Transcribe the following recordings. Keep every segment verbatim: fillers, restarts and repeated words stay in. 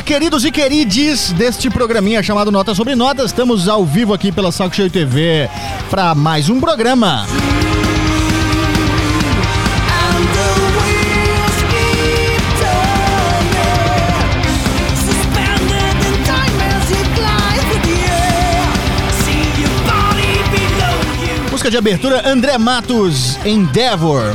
Fala, queridos e querides deste programinha chamado Notas sobre Notas. Estamos ao vivo aqui pela Saco Cheio T V para mais um programa. Música de abertura, André Matos, Endeavor.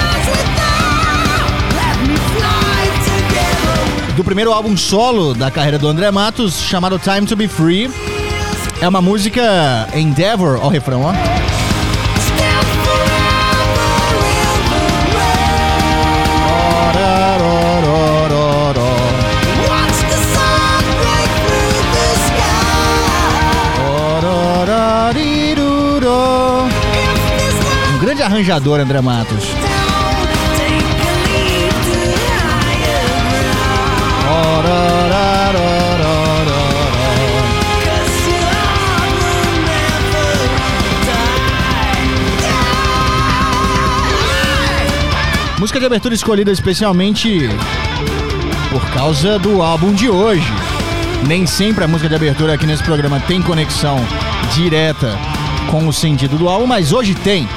Do primeiro álbum solo da carreira do André Matos, chamado Time to Be Free. É uma música Endeavor, ó o refrão, ó. Um grande arranjador, André Matos. Música de abertura escolhida especialmente por causa do álbum de hoje. Nem sempre a música de abertura aqui nesse programa tem conexão direta com o sentido do álbum, mas hoje tem.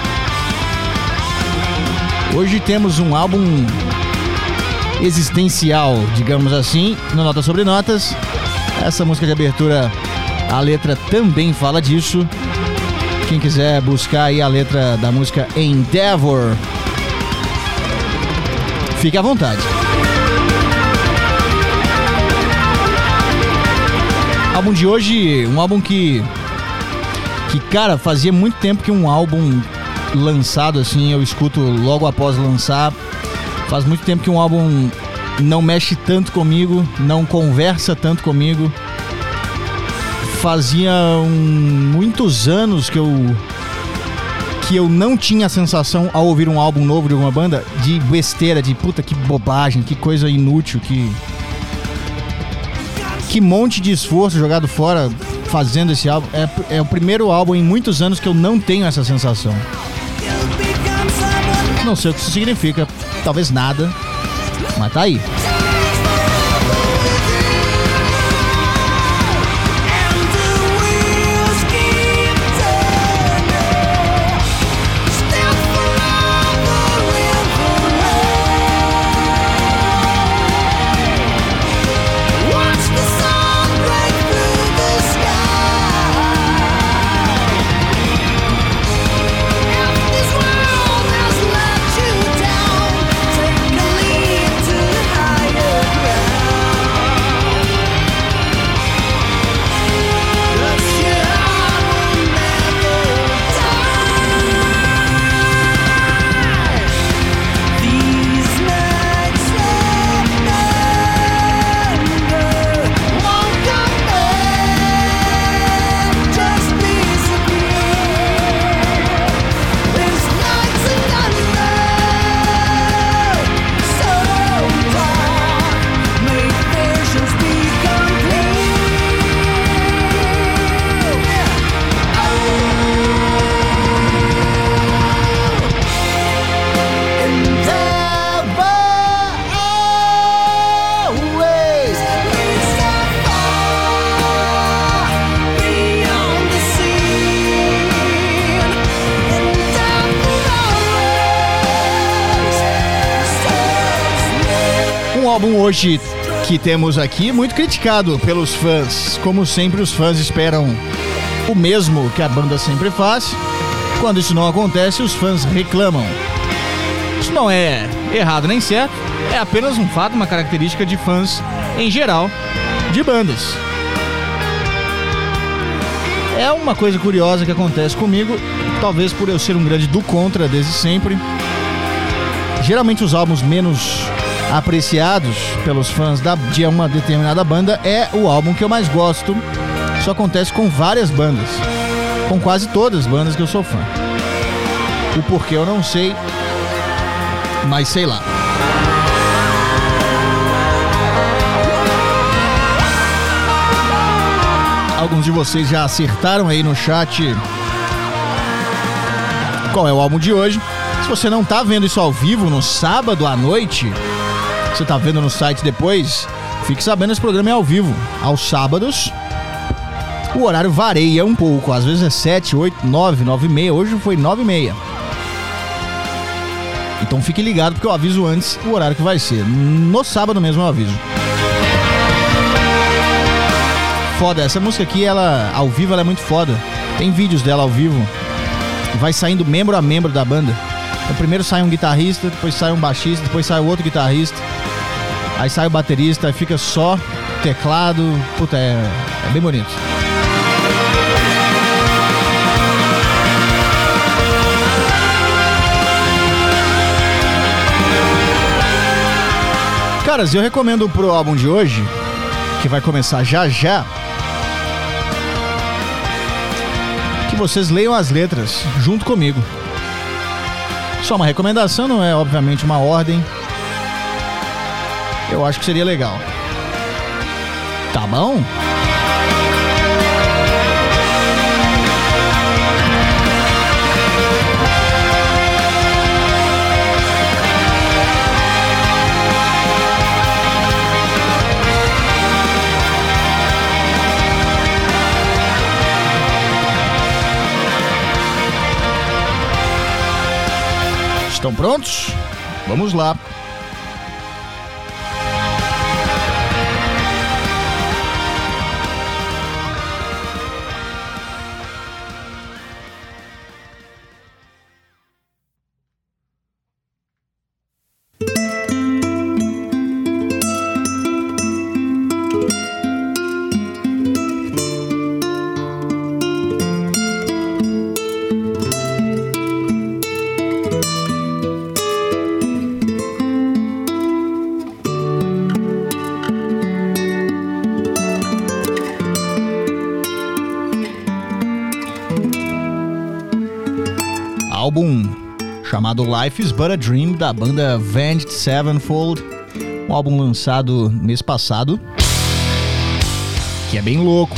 Hoje temos um álbum existencial, digamos assim, no Notas sobre Notas. Essa música de abertura, a letra também fala disso. Quem quiser buscar aí a letra da música Endeavor, fique à vontade. Álbum de hoje, um álbum que, que, cara, fazia muito tempo que um álbum lançado assim, eu escuto logo após lançar. Faz muito tempo que um álbum não mexe tanto comigo, não conversa tanto comigo. Fazia um, muitos anos que eu que eu não tinha a sensação, ao ouvir um álbum novo de alguma banda, de besteira, de puta, que bobagem, que coisa inútil, que que monte de esforço jogado fora fazendo esse álbum. É, é o primeiro álbum em muitos anos que eu não tenho essa sensação. Não sei o que isso significa, talvez nada, mas tá aí. Álbum hoje que temos aqui muito criticado pelos fãs. Como sempre, os fãs esperam o mesmo que a banda sempre faz. Quando isso não acontece, os fãs reclamam. Isso não é errado nem certo, é apenas um fato, uma característica de fãs em geral de bandas. É uma coisa curiosa que acontece comigo, talvez por eu ser um grande do contra desde sempre. Geralmente os álbuns menos apreciados pelos fãs da, de uma determinada banda é o álbum que eu mais gosto. Isso acontece com várias bandas, com quase todas as bandas que eu sou fã. O porquê eu não sei, mas sei lá. Alguns de vocês já acertaram aí no chat qual é o álbum de hoje. Se você não tá vendo isso ao vivo no sábado à noite, você tá vendo no site depois, Fique sabendo, esse programa é ao vivo, aos sábados. O horário varia um pouco, às vezes é sete, oito, nove, nove e meia. Hoje foi nove e meia. Então fique ligado, porque eu aviso antes o horário que vai ser. No sábado mesmo eu aviso. Foda, essa música aqui, ela ao vivo, ela é muito foda. Tem vídeos dela ao vivo. Vai saindo membro a membro da banda. Então, primeiro sai um guitarrista, depois sai um baixista, depois sai o outro guitarrista. Aí sai o baterista, aí fica só teclado. Puta, é, é bem bonito. Caras, eu recomendo pro álbum de hoje, que vai começar já já, que vocês leiam as letras junto comigo. Só uma recomendação, não é obviamente uma ordem. Eu acho que seria legal. Tá bom? Estão prontos? Vamos lá. Álbum chamado Life is But a Dream, da banda Avenged Sevenfold. Um álbum lançado mês passado, que é bem louco.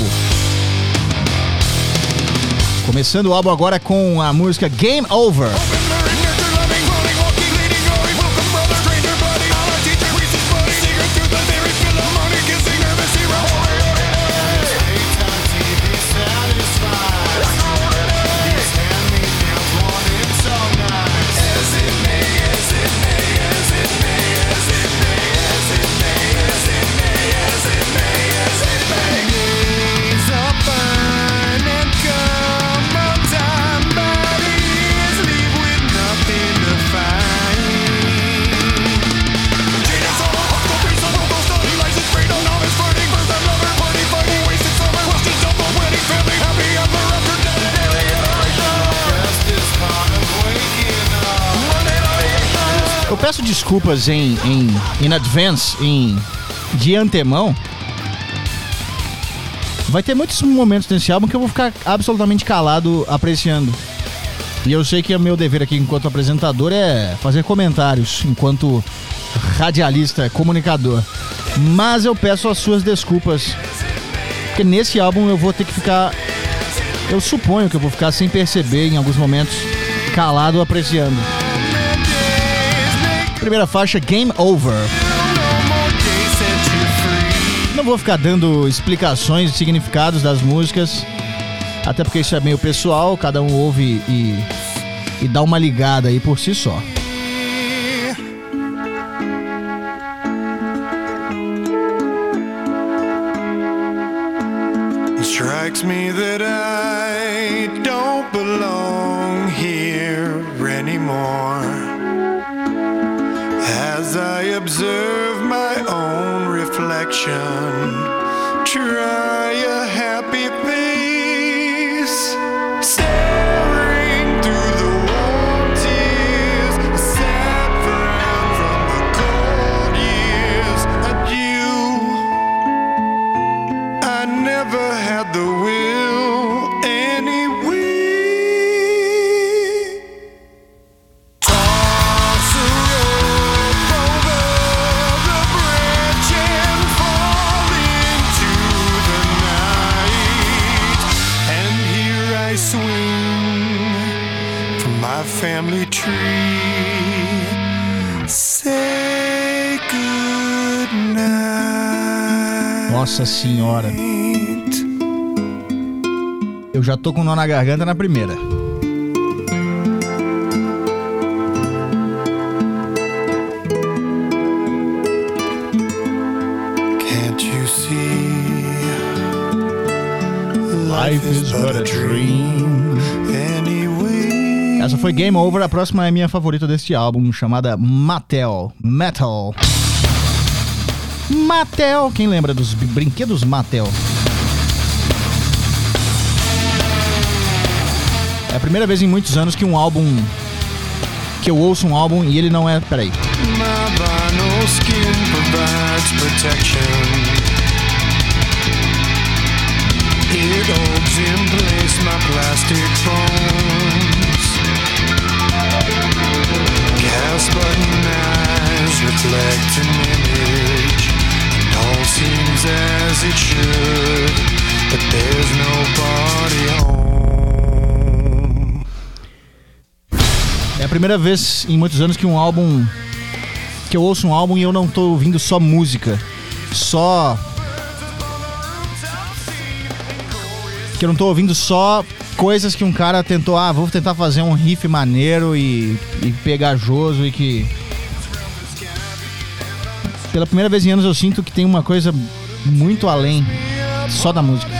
Começando o álbum agora com a música Game Over. Eu peço desculpas em, em in advance, em, de antemão. Vai ter muitos momentos nesse álbum que eu vou ficar absolutamente calado apreciando. E eu sei que o meu dever aqui enquanto apresentador é fazer comentários enquanto radialista, comunicador. Mas eu peço as suas desculpas, porque nesse álbum eu vou ter que ficar... Eu suponho que eu vou ficar sem perceber em alguns momentos, calado apreciando. Primeira faixa, Game Over. Não vou ficar dando explicações e significados das músicas, até porque isso é meio pessoal, cada um ouve e, e dá uma ligada aí por si só. It strikes me that I don't belong here anymore. As I observe my own reflection, try a happy face, staring through the warm tears, a sad friend from the cold years. Adieu, I never had the will anyway. Family tree, say good night. Nossa senhora. Eu já tô com nó na garganta na primeira. Can't you see? Life is but a dream. Anyway. Essa foi Game Over. A próxima é minha favorita deste álbum, chamada Mattel. Metal. Mattel. Quem lembra dos brinquedos Mattel? É a primeira vez em muitos anos que um álbum... que eu ouço um álbum e ele não é... Peraí. My vinyl skin provides protection. It holds in place my plastic bones. Gas button eyes reflect an image. And all seems as it should, but there's nobody home. É a primeira vez em muitos anos que um álbum... que eu ouço um álbum e eu não tô ouvindo só música. Só... que eu não tô ouvindo só coisas que um cara tentou, ah, vou tentar fazer um riff maneiro e, e pegajoso e que... Pela primeira vez em anos eu sinto que tem uma coisa muito além só da música.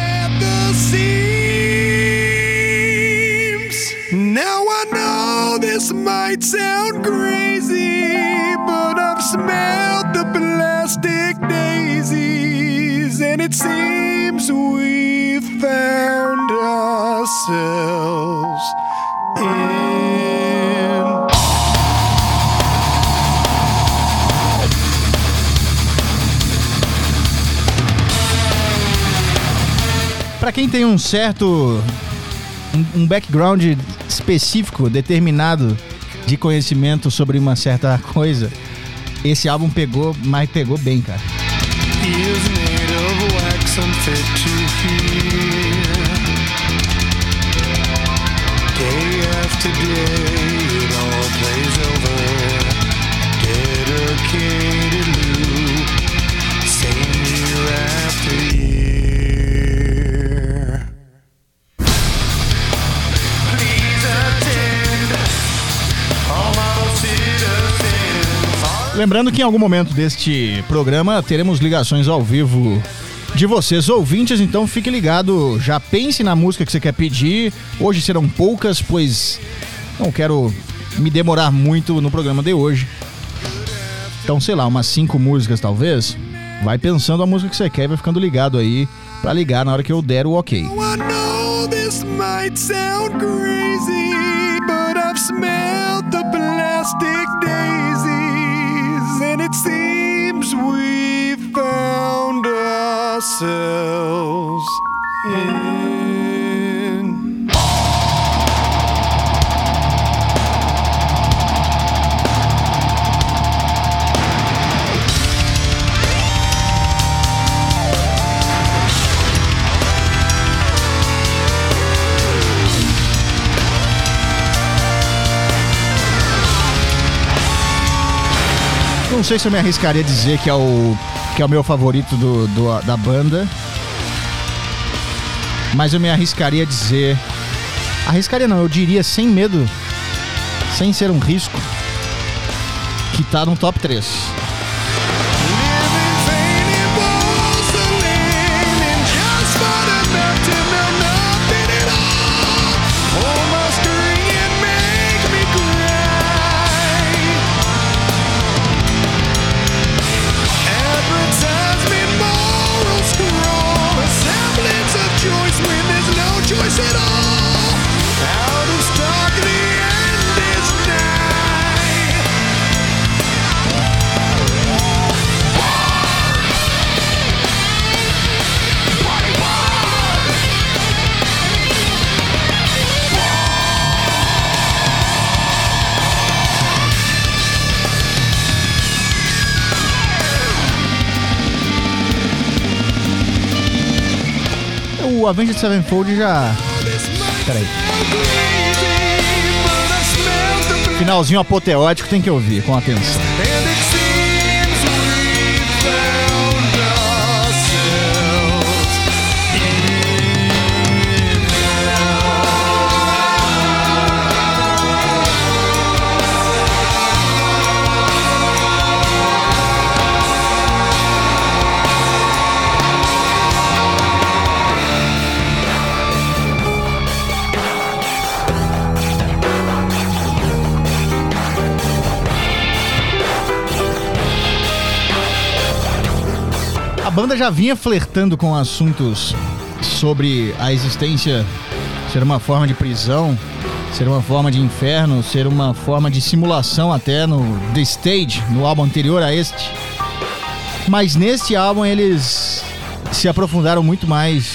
Now I know this might sound crazy, but I've smelled the plastic daisies, and it seems we've found ourselves in. Pra quem tem um certo... um background específico, determinado de conhecimento sobre uma certa coisa, esse álbum pegou, mas pegou bem, cara. Is made of wax unfit to hear. Day after day it all plays over. Dedicated loop, same year after year. Please attend all my citizens. Lembrando que em algum momento deste programa teremos ligações ao vivo de vocês ouvintes, então fique ligado, já pense na música que você quer pedir. Hoje serão poucas, pois não quero me demorar muito no programa de hoje. Então, sei lá, umas cinco músicas talvez. Vai pensando a música que você quer e vai ficando ligado aí pra ligar na hora que eu der o ok. I know this might sound crazy, but I've smelled the plastic daisies, and it seems we've found ourselves in. Não sei se eu me arriscaria a dizer que é o, que é o meu favorito do, do, da banda, mas eu me arriscaria a dizer... Arriscaria não, eu diria sem medo, sem ser um risco, que tá no top três. O Avenged Sevenfold já... Peraí. Finalzinho apoteótico tem que ouvir com atenção. And it seems we found ourselves. A banda já vinha flertando com assuntos sobre a existência ser uma forma de prisão, ser uma forma de inferno, ser uma forma de simulação até no The Stage, no álbum anterior a este. Mas neste álbum eles se aprofundaram muito mais,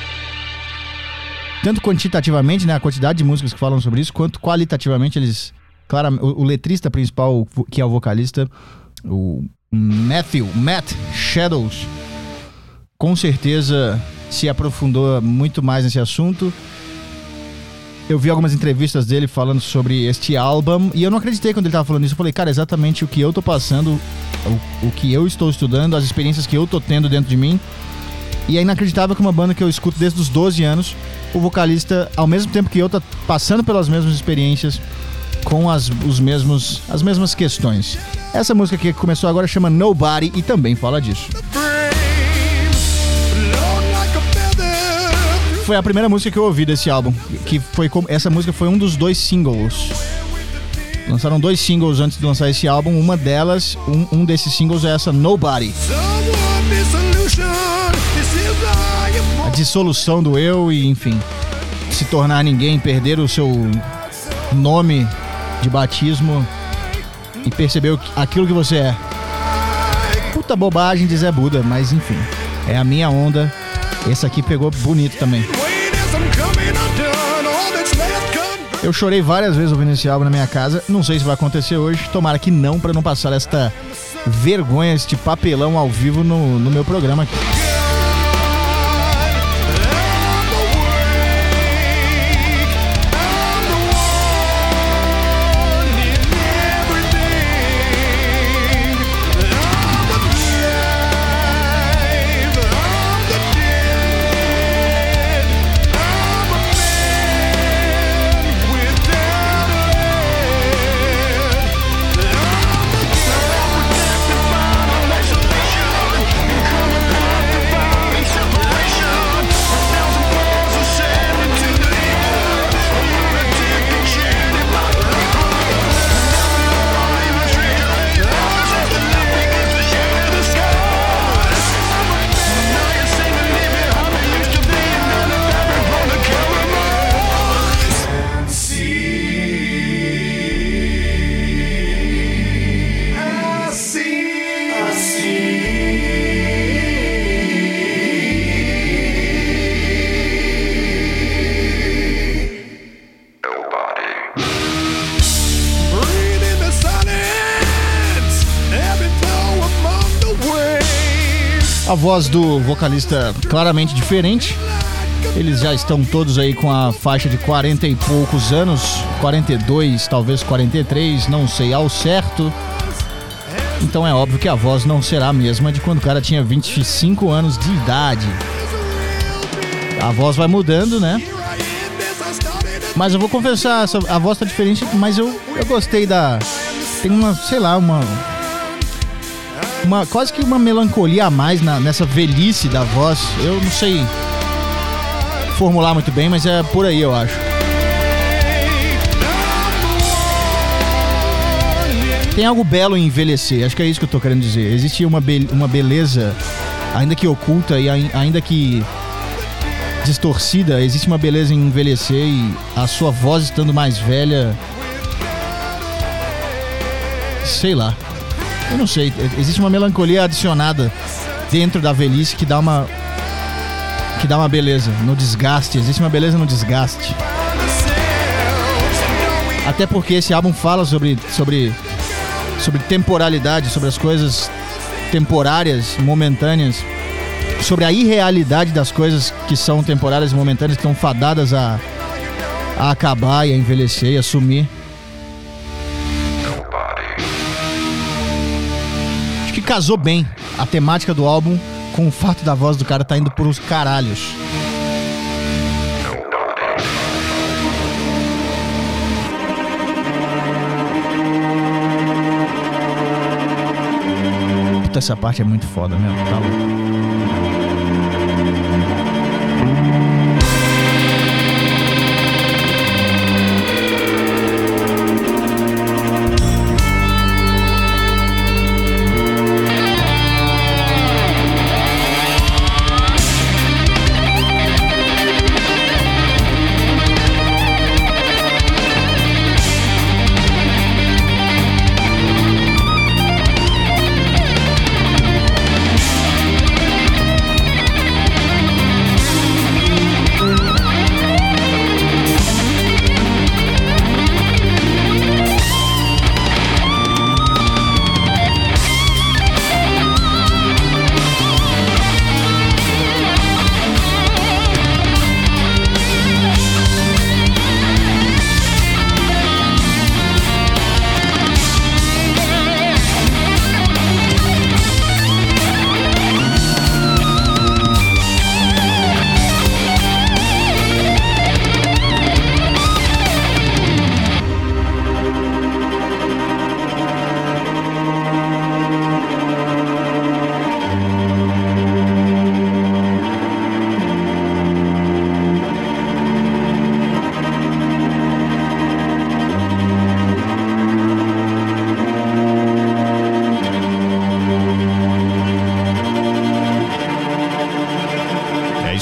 tanto quantitativamente, né, a quantidade de músicas que falam sobre isso, quanto qualitativamente eles... Claro, o, o letrista principal, que é o vocalista, o Matthew, Matt Shadows, com certeza se aprofundou muito mais nesse assunto. Eu vi algumas entrevistas dele falando sobre este álbum e eu não acreditei quando ele tava falando isso. Eu falei, cara, exatamente o que eu tô passando, o, o que eu estou estudando, as experiências que eu tô tendo dentro de mim. E é inacreditável que uma banda que eu escuto desde os doze anos, o vocalista, ao mesmo tempo que eu, tá passando pelas mesmas experiências, com as, os mesmos, as mesmas questões. Essa música aqui que começou agora chama Nobody e também fala disso. Foi a primeira música que eu ouvi desse álbum, que foi essa música foi um dos dois singles. Lançaram dois singles antes de lançar esse álbum. Uma delas, um, um desses singles é essa Nobody. A dissolução do eu e, enfim, se tornar ninguém, perder o seu nome de batismo e perceber aquilo que você é. Puta bobagem de Zé Buda, mas enfim, é a minha onda. Esse aqui pegou bonito também. Eu chorei várias vezes ouvindo esse álbum na minha casa. Não sei se vai acontecer hoje. Tomara que não, pra não passar esta vergonha, este papelão ao vivo no, no meu programa aqui. A voz do vocalista claramente diferente. Eles já estão todos aí com a faixa de quarenta e poucos anos, quarenta e dois, talvez quarenta e três, não sei ao certo. Então é óbvio que a voz não será a mesma de quando o cara tinha vinte e cinco anos de idade. A voz vai mudando, né? Mas eu vou confessar, a voz tá diferente, mas eu, eu gostei da... Tem uma, sei lá, uma... Uma, quase que uma melancolia a mais na, nessa velhice da voz. Eu não sei formular muito bem, mas é por aí, eu acho. Tem algo belo em envelhecer, acho que é isso que eu tô querendo dizer. Existe uma, be- uma beleza, ainda que oculta e ai- ainda que distorcida, existe uma beleza em envelhecer e a sua voz estando mais velha... Sei lá. Eu não sei, existe uma melancolia adicionada dentro da velhice que dá uma que dá uma beleza no desgaste, existe uma beleza no desgaste. Até porque esse álbum fala sobre sobre sobre temporalidade, sobre as coisas temporárias, momentâneas, sobre a irrealidade das coisas que são temporárias e momentâneas, que estão fadadas a, a acabar e a envelhecer e a sumir. Que casou bem a temática do álbum com o fato da voz do cara tá indo por uns caralhos. Puta, essa parte é muito foda mesmo, tá louco.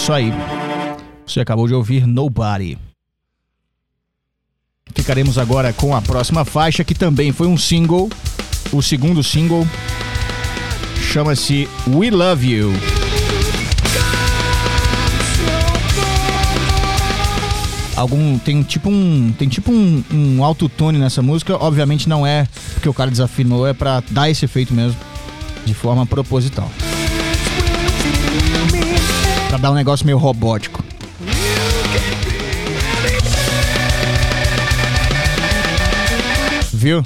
Isso aí. Você acabou de ouvir Nobody. Ficaremos agora com a próxima faixa, que também foi um single. O segundo single chama-se We Love You. Algum, tem tipo um tem tipo um, um autotune nessa música. Obviamente não é porque o cara desafinou, é pra dar esse efeito mesmo, de forma proposital, pra dar um negócio meio robótico. Viu?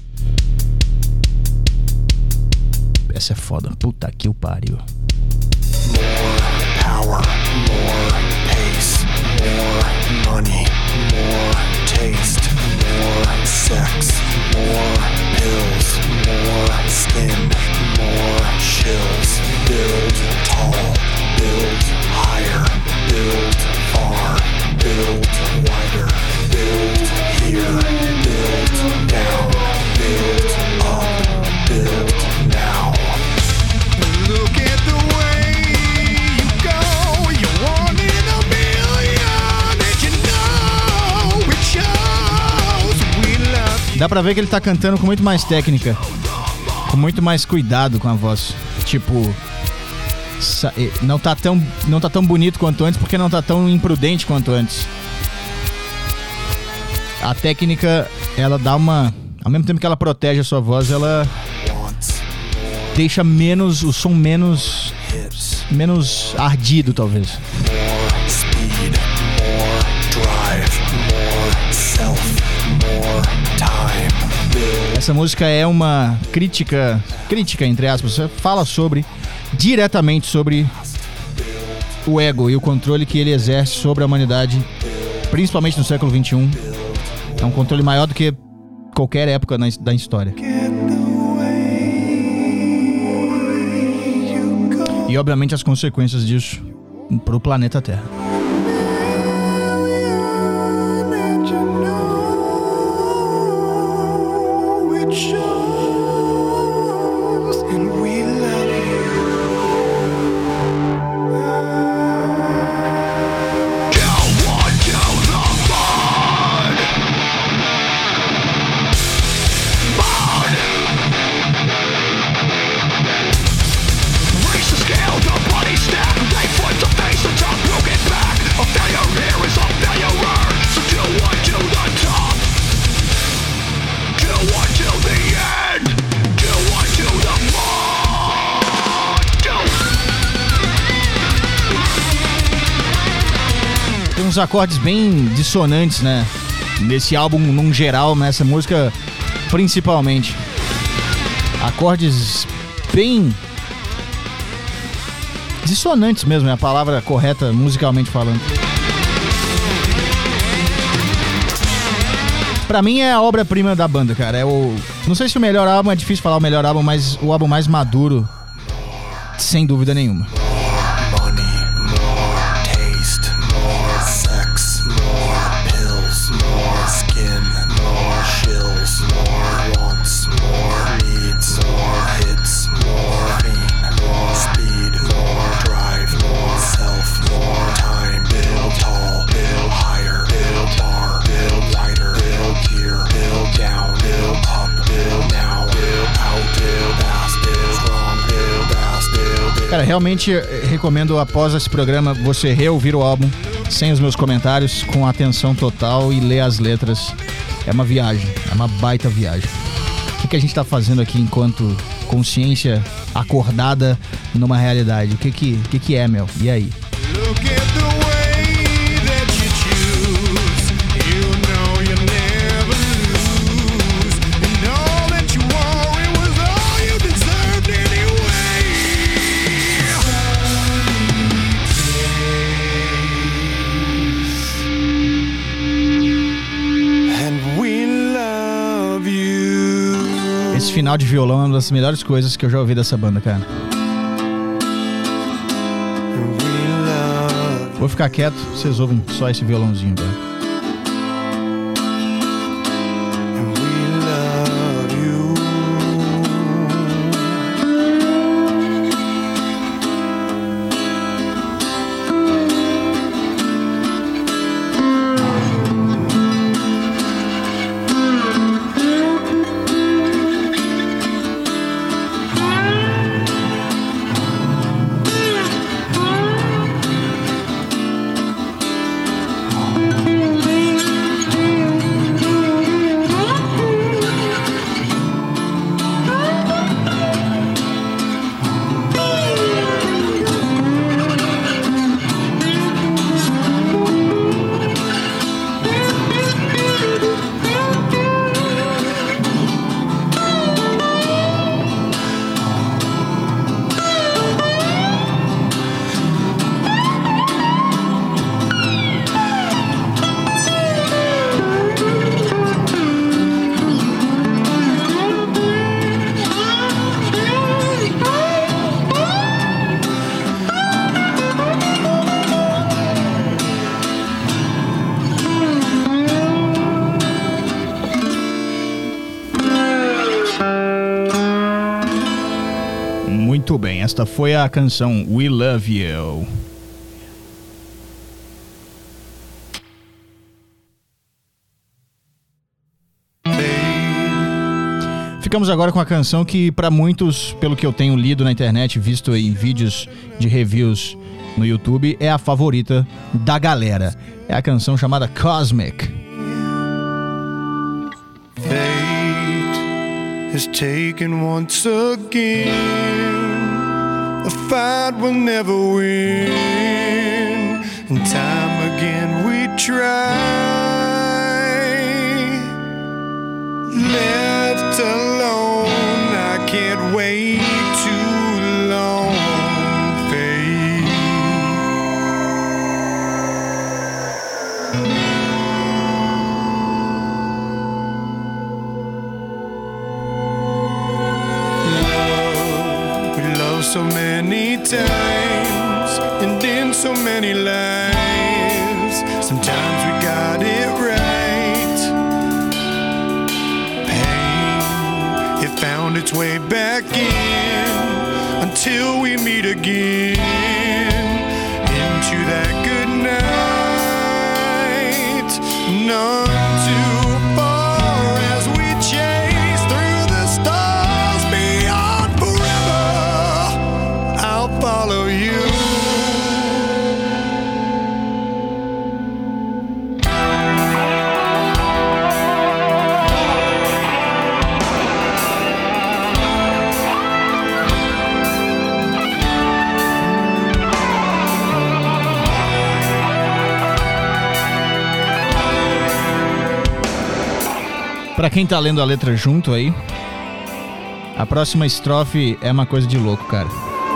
Essa é foda. Puta que o pariu. More power, more pace, more money, more taste, more sex, more pills, more skin, more chills. Build tall, build higher, build far, build wider, build here, build down, build up, build now. Look at the way you go, you're one in a million, and you know it shows. We love you. Dá pra ver que ele tá cantando com muito mais técnica, com muito mais cuidado com a voz. Tipo, sa- eh, não tá tão, não tá tão bonito quanto antes, porque não tá tão imprudente quanto antes. A técnica, ela dá uma... Ao mesmo tempo que ela protege a sua voz, ela Wants deixa menos... O som menos... hips, Menos ardido, talvez. more speed, more drive, more self, more time. Build Essa música é uma crítica... Crítica, entre aspas. Você fala sobre... Diretamente sobre... O ego e o controle que ele exerce sobre a humanidade, principalmente no século vinte e um. É um controle maior do que qualquer época na, da história. E obviamente as consequências disso pro planeta Terra. and you know it shows, and we love you. Go on to the mud, mud. Raise the scale, the body stack. They fight the face, the top broken back. A failure here is a failure. So do one to the top, do one to the end, do one to the mud. Do. Tem uns acordes bem dissonantes, né? Nesse álbum, num geral, nessa música, principalmente. Acordes bem... dissonantes mesmo, é a palavra correta musicalmente falando. Pra mim é a obra-prima da banda, cara. É o... Não sei se o melhor álbum, é difícil falar o melhor álbum, mas o álbum mais maduro, sem dúvida nenhuma. Money, more taste, more sex, more pills, more skin, more chills, more wants, more needs, more hits, more pain, more speed, more drive, more self, more time. Build tall, build higher, build far, build wider, build here, build down, build up, build now, build out, build fast, build strong, build fast, build, build. Cara, realmente eh, recomendo, após esse programa, você reouvir o álbum sem os meus comentários, com atenção total, e ler as letras. É uma viagem, é uma baita viagem. O que, que a gente tá fazendo aqui enquanto consciência acordada numa realidade? O que que, o que, que é, Mel? E aí? Look at the way that you choose. You know you never lose. And all that you are, it was all you deserved anyway. And we love you. Esse final de violão é uma das melhores coisas que eu já ouvi dessa banda, cara. And we love Vou ficar quieto, vocês ouvem só esse violãozinho, velho. and we love you. Muito bem, esta foi a canção We Love You. Ficamos agora com a canção que, para muitos, pelo que eu tenho lido na internet, visto em vídeos de reviews no YouTube, é a favorita da galera. É a canção chamada Cosmic. Fate has taken once again. A fight will never win. And time again we try. Left alone, I can't wait too long. Fate. Love, we love so many times and in so many lives. Sometimes we got it right. Found its way back in until we meet again into that good night. None too far as we chase through the stars beyond forever. I'll follow you. Pra quem tá lendo a letra junto aí, a próxima estrofe é uma coisa de louco, cara.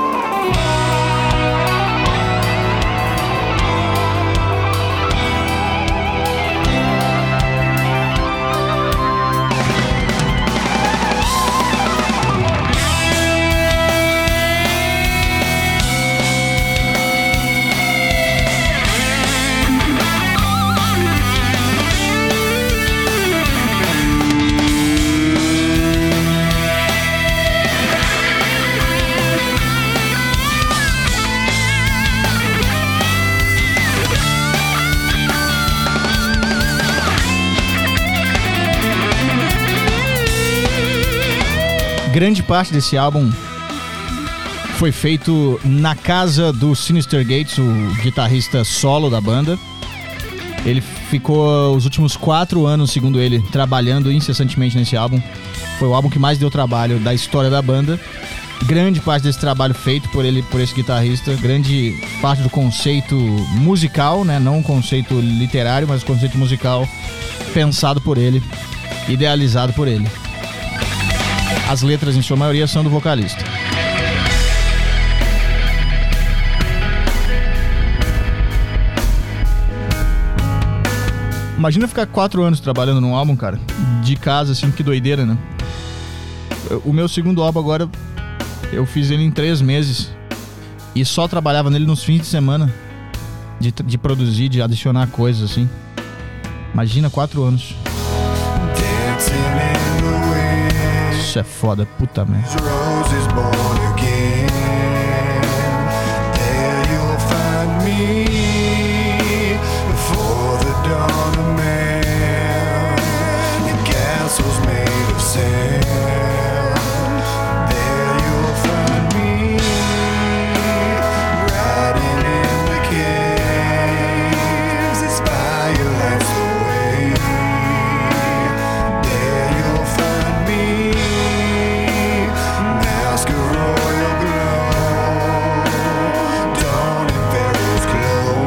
Grande parte desse álbum foi feito na casa do Synyster Gates, o guitarrista solo da banda. Ele ficou os últimos quatro anos, segundo ele, trabalhando incessantemente nesse álbum. Foi o álbum que mais deu trabalho da história da banda. Grande parte desse trabalho feito por ele, por esse guitarrista. Grande parte do conceito musical, né? Não o conceito literário, mas o conceito musical pensado por ele, idealizado por ele. As letras, em sua maioria, são do vocalista. Imagina ficar quatro anos trabalhando num álbum, cara. De casa, assim, que doideira, né? O meu segundo álbum agora, eu fiz ele em três meses. E só trabalhava nele nos fins de semana. De, de produzir, de adicionar coisas, assim. Imagina quatro anos. Isso é foda, puta merda. Royal glow, dawn in Pharaoh's clothes.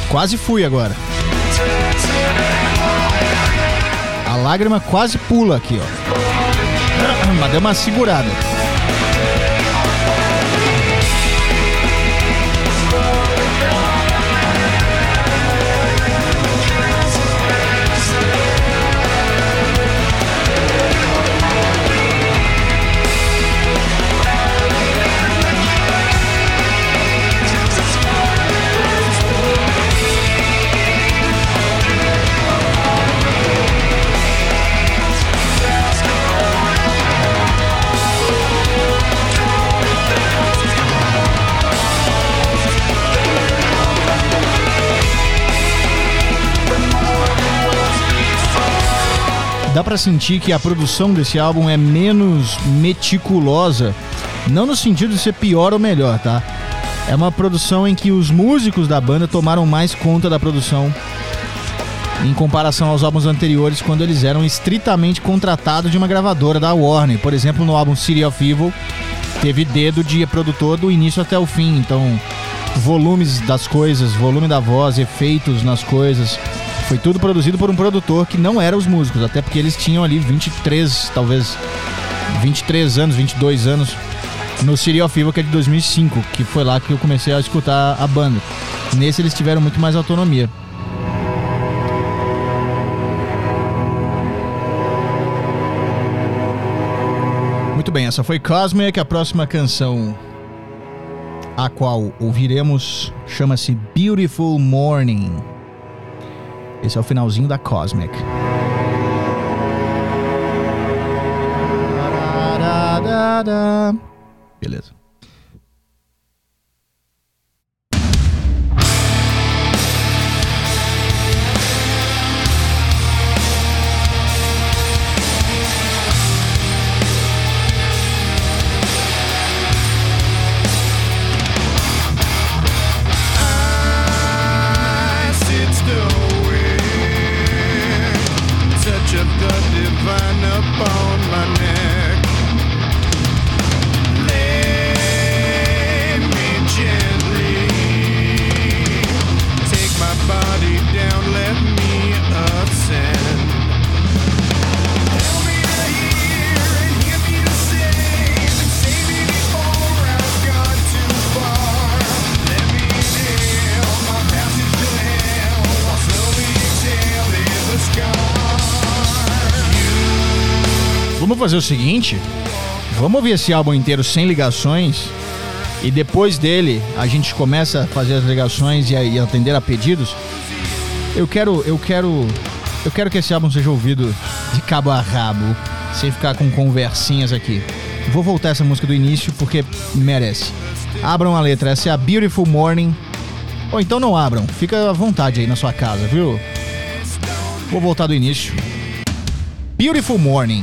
Quase fui agora. A lágrima quase pula aqui, ó. Mas deu uma segurada. Dá pra sentir que a produção desse álbum é menos meticulosa, não no sentido de ser pior ou melhor, tá? É uma produção em que os músicos da banda tomaram mais conta da produção em comparação aos álbuns anteriores, quando eles eram estritamente contratados de uma gravadora da Warner. Por exemplo, no álbum City of Evil, teve dedo de produtor do início até o fim, então volumes das coisas, volume da voz, efeitos nas coisas... Foi tudo produzido por um produtor que não era os músicos, até porque eles tinham ali vinte e três, talvez vinte e três anos, vinte e dois anos no City of Evil, que é de dois mil e cinco, que foi lá que eu comecei a escutar a banda. Nesse eles tiveram muito mais autonomia. Muito bem, essa foi Cosmic. A próxima canção a qual ouviremos chama-se Beautiful Morning. Esse é o finalzinho da Cosmic. Beleza. Vamos fazer o seguinte, vamos ouvir esse álbum inteiro sem ligações e depois dele a gente começa a fazer as ligações e, a, e atender a pedidos. Eu quero, eu quero, eu quero que esse álbum seja ouvido de cabo a rabo, sem ficar com conversinhas aqui. Vou voltar essa música do início porque merece. Abram a letra, essa é a Beautiful Morning. Ou então não abram, fica à vontade aí na sua casa, viu? Vou voltar do início. Beautiful Morning.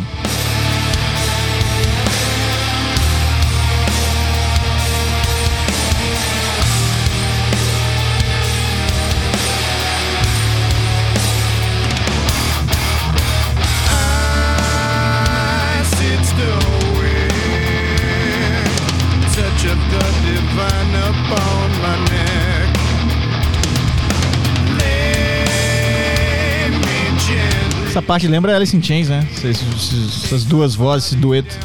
Essa parte lembra Alice in Chains, né? Essas, essas duas vozes, esse dueto.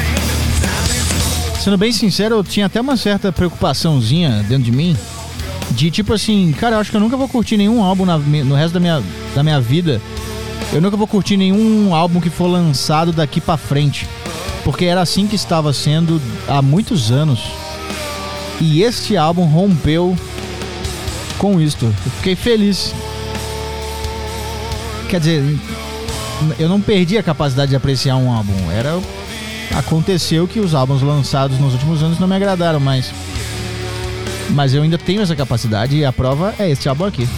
Sendo bem sincero, eu tinha até uma certa preocupaçãozinha dentro de mim De tipo assim, cara, eu acho que eu nunca vou curtir nenhum álbum na, no resto da minha, da minha vida. Eu nunca vou curtir nenhum álbum que for lançado daqui pra frente. Porque era assim que estava sendo há muitos anos. E este álbum rompeu com isto. Eu fiquei feliz. Quer dizer, eu não perdi a capacidade de apreciar um álbum. Era... Aconteceu que os álbuns lançados nos últimos anos não me agradaram, mas... Mas eu ainda tenho essa capacidade e a prova é este álbum aqui.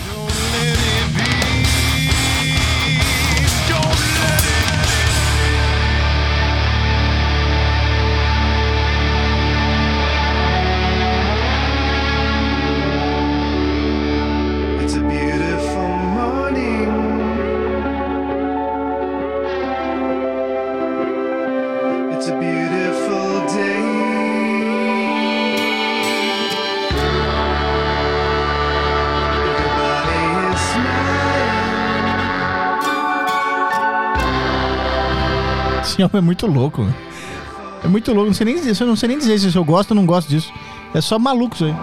Esse álbum é muito louco. É muito louco. Não sei nem dizer, eu não sei nem dizer se eu gosto ou não gosto disso. É só maluco isso aí.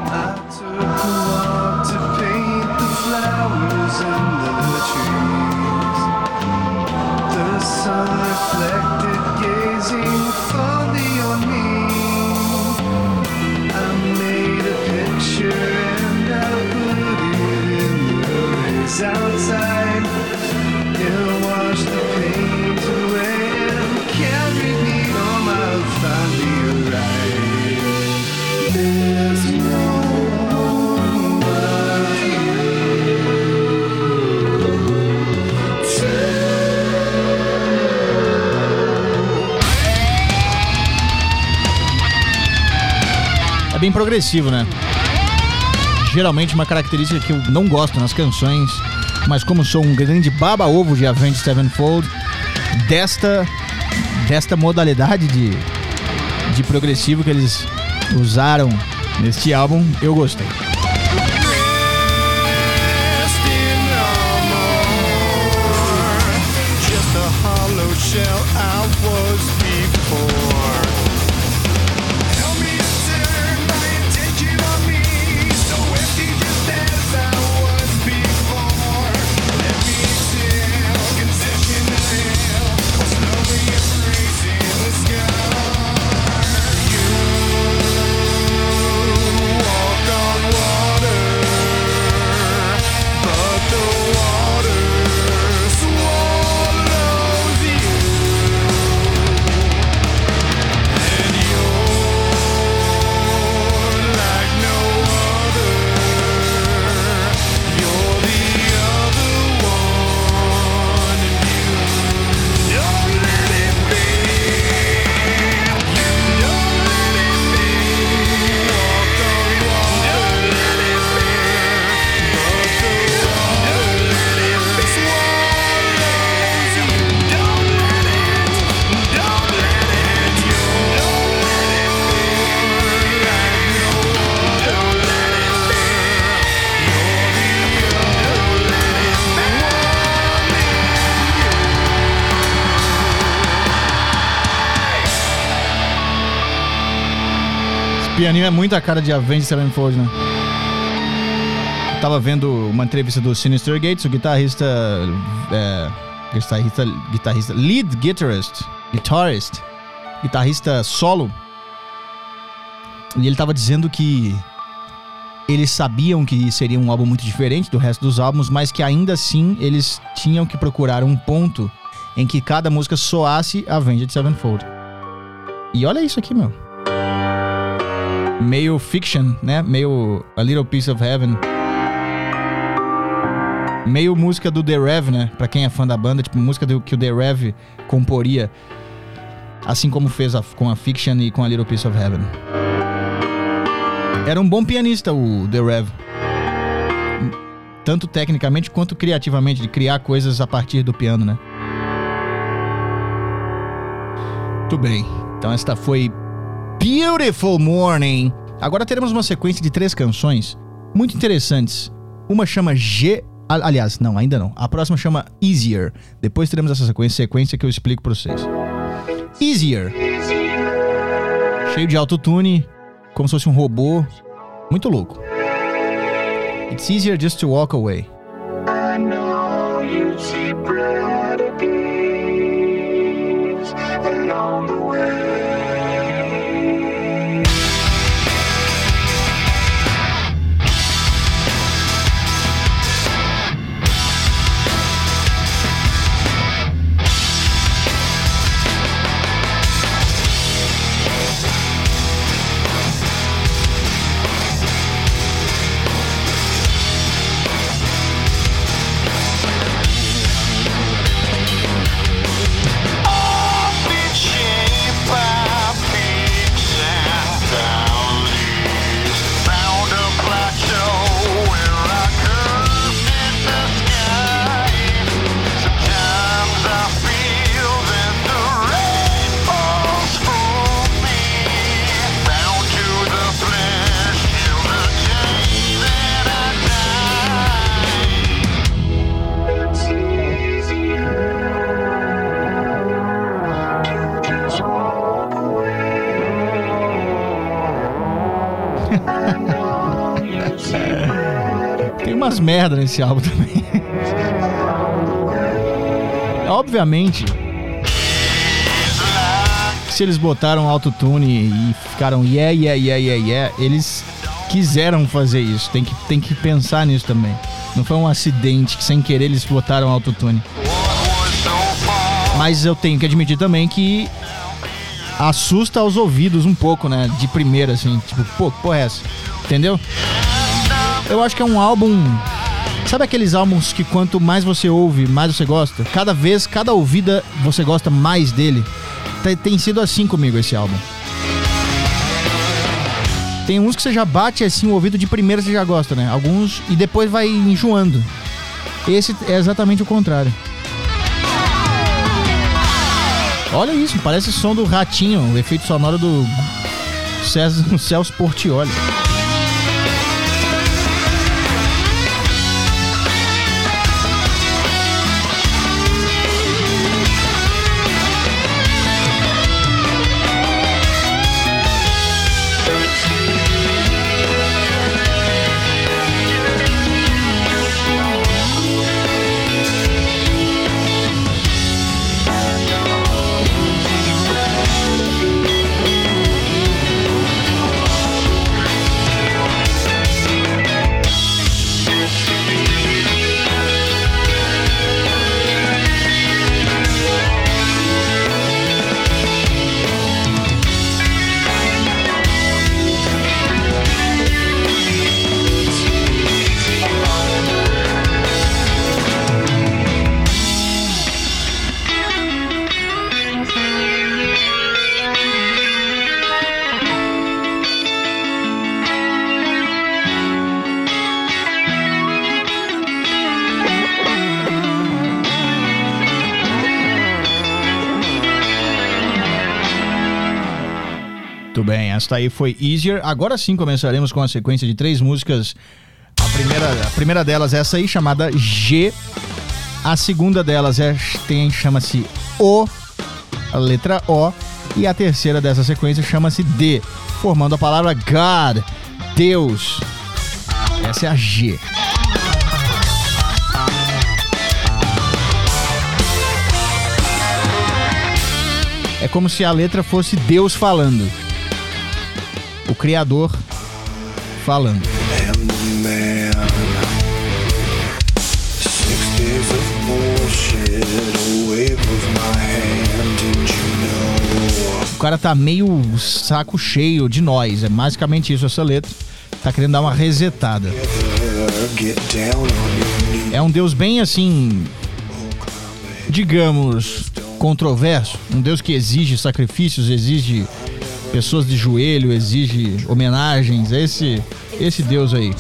Bem progressivo, né? Geralmente uma característica que eu não gosto nas canções, mas como sou um grande baba-ovo de Avenged Sevenfold, desta, desta modalidade de, de progressivo que eles usaram neste álbum, eu gostei. O pianinho é muito a cara de Avenged Sevenfold, né? Eu tava vendo uma entrevista do Sinister Gates, o guitarrista, é, guitarrista, guitarrista, lead guitarist, guitarist, guitarrista solo. E ele tava dizendo que eles sabiam que seria um álbum muito diferente do resto dos álbuns, mas que ainda assim eles tinham que procurar um ponto em que cada música soasse Avenged Sevenfold. E olha isso aqui, meu. Meio Fiction, né? Meio A Little Piece of Heaven. Meio música do The Rev, né? Pra quem é fã da banda, tipo música do, que o The Rev comporia, assim como fez a, com a Fiction e com A Little Piece of Heaven. Era um bom pianista o The Rev, tanto tecnicamente quanto criativamente, de criar coisas a partir do piano, né? Muito bem, então esta foi Beautiful Morning. Agora teremos uma sequência de três canções muito interessantes. Uma chama G... Aliás, não, ainda não. A próxima chama Easier. Depois teremos essa sequência, sequência que eu explico pra vocês. Easier. Cheio de autotune, como se fosse um robô. Muito louco. It's easier just to walk away. I know you see brighter days along the way. Tem umas merda nesse álbum também. Obviamente, se eles botaram autotune e ficaram yeah, yeah, yeah, yeah, yeah, eles quiseram fazer isso. Tem que, tem que pensar nisso também. Não foi um acidente que sem querer eles botaram autotune. Mas eu tenho que admitir também que assusta aos ouvidos um pouco, né? De primeira, assim. Tipo, pô, que porra é essa? Entendeu? Eu acho que é um álbum... Sabe aqueles álbuns que quanto mais você ouve, mais você gosta? Cada vez, cada ouvida, você gosta mais dele. Tem sido assim comigo esse álbum. Tem uns que você já bate assim o ouvido de primeira, você já gosta, né? Alguns... E depois vai enjoando. Esse é exatamente o contrário. Olha isso, parece o som do Ratinho, o efeito sonoro do César, Celso Portiolli. Muito bem, esta aí foi Easier. Agora sim começaremos com a sequência de três músicas. A primeira, a primeira delas é essa aí, chamada G. A segunda delas é, tem, chama-se O, a letra O. E a terceira dessa sequência chama-se D, formando a palavra God, Deus. Essa é a G. É como se a letra fosse Deus falando. O Criador falando. O cara tá meio saco cheio de nós. É basicamente isso essa letra. Tá querendo dar uma resetada. É um Deus bem assim, digamos, controverso. Um Deus que exige sacrifícios, exige pessoas de joelho, exige homenagens. Esse, esse Deus aí.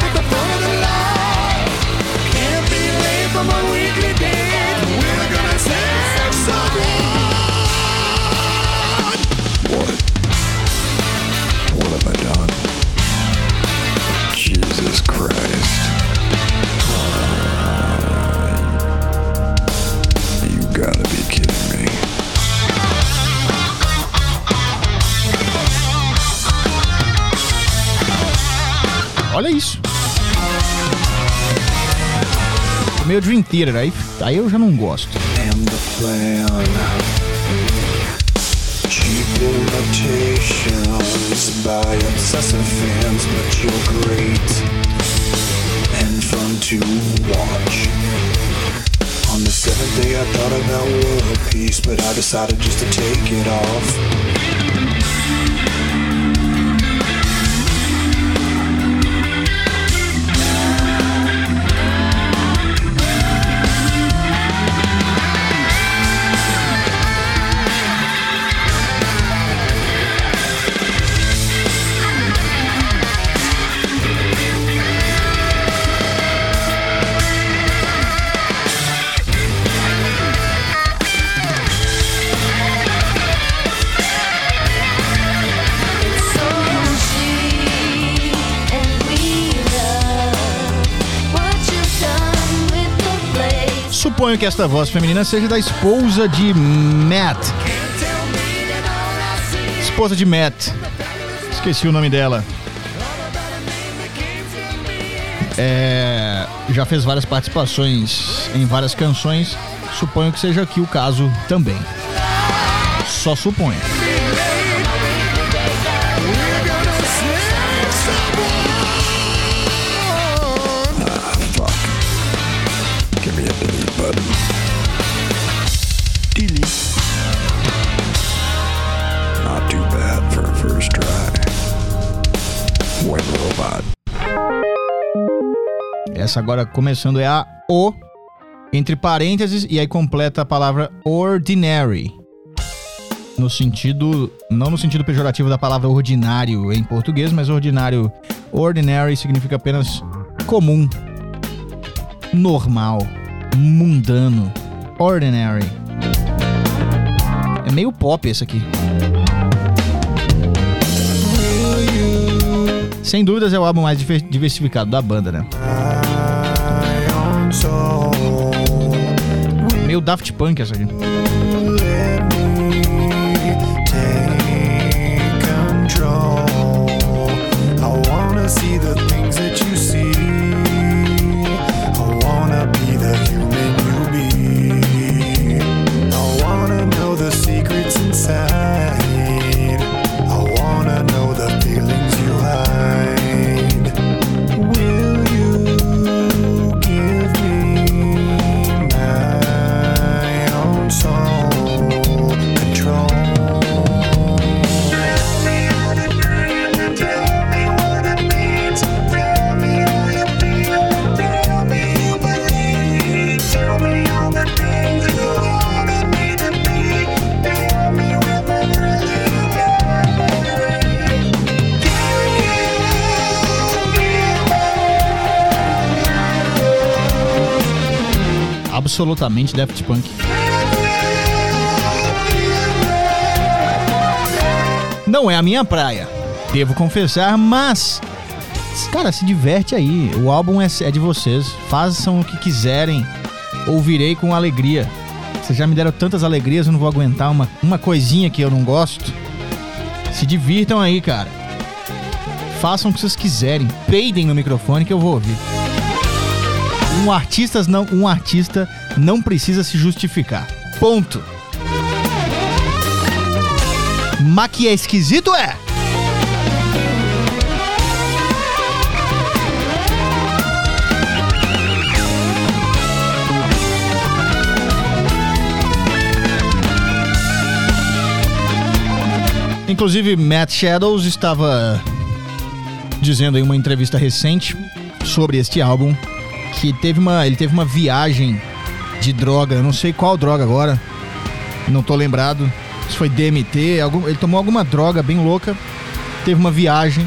We're gonna say Olha isso. Meio Dream Theater, aí, aí eu já não gosto. And the plan. Cheap imitations by obsessive fans, but you're great and fun to watch. On the seventh day I thought about world peace, but I decided just to take it off. Suponho que esta voz feminina seja da esposa de Matt. Esposa de Matt. Esqueci o nome dela. É, já fez várias participações em várias canções. Suponho que seja aqui o caso também. Só suponho. Not too bad for a first try. When robot. Essa agora começando é a O, entre parênteses, e aí completa a palavra ordinary. No sentido, não no sentido pejorativo da palavra ordinário em português, mas ordinário, ordinary significa apenas comum, normal, mundano, ordinary. É meio pop esse aqui. Sem dúvidas é o álbum mais diversificado da banda, né? Meio Daft Punk essa aqui. Absolutamente Daft Punk. Não é a minha praia, devo confessar, mas, cara, se diverte aí. O álbum é, é de vocês. Façam o que quiserem. Ouvirei com alegria. Vocês já me deram tantas alegrias, eu não vou aguentar uma, uma coisinha que eu não gosto. Se divirtam aí, cara. Façam o que vocês quiserem. Peidem no microfone que eu vou ouvir. Um artista não, um artista não precisa se justificar. Ponto. Mas que é esquisito, é? Inclusive, Matt Shadows estava dizendo em uma entrevista recente sobre este álbum que teve uma, ele teve uma viagem de droga, eu não sei qual droga agora, não tô lembrado, se foi D M T, algum, ele tomou alguma droga bem louca, teve uma viagem,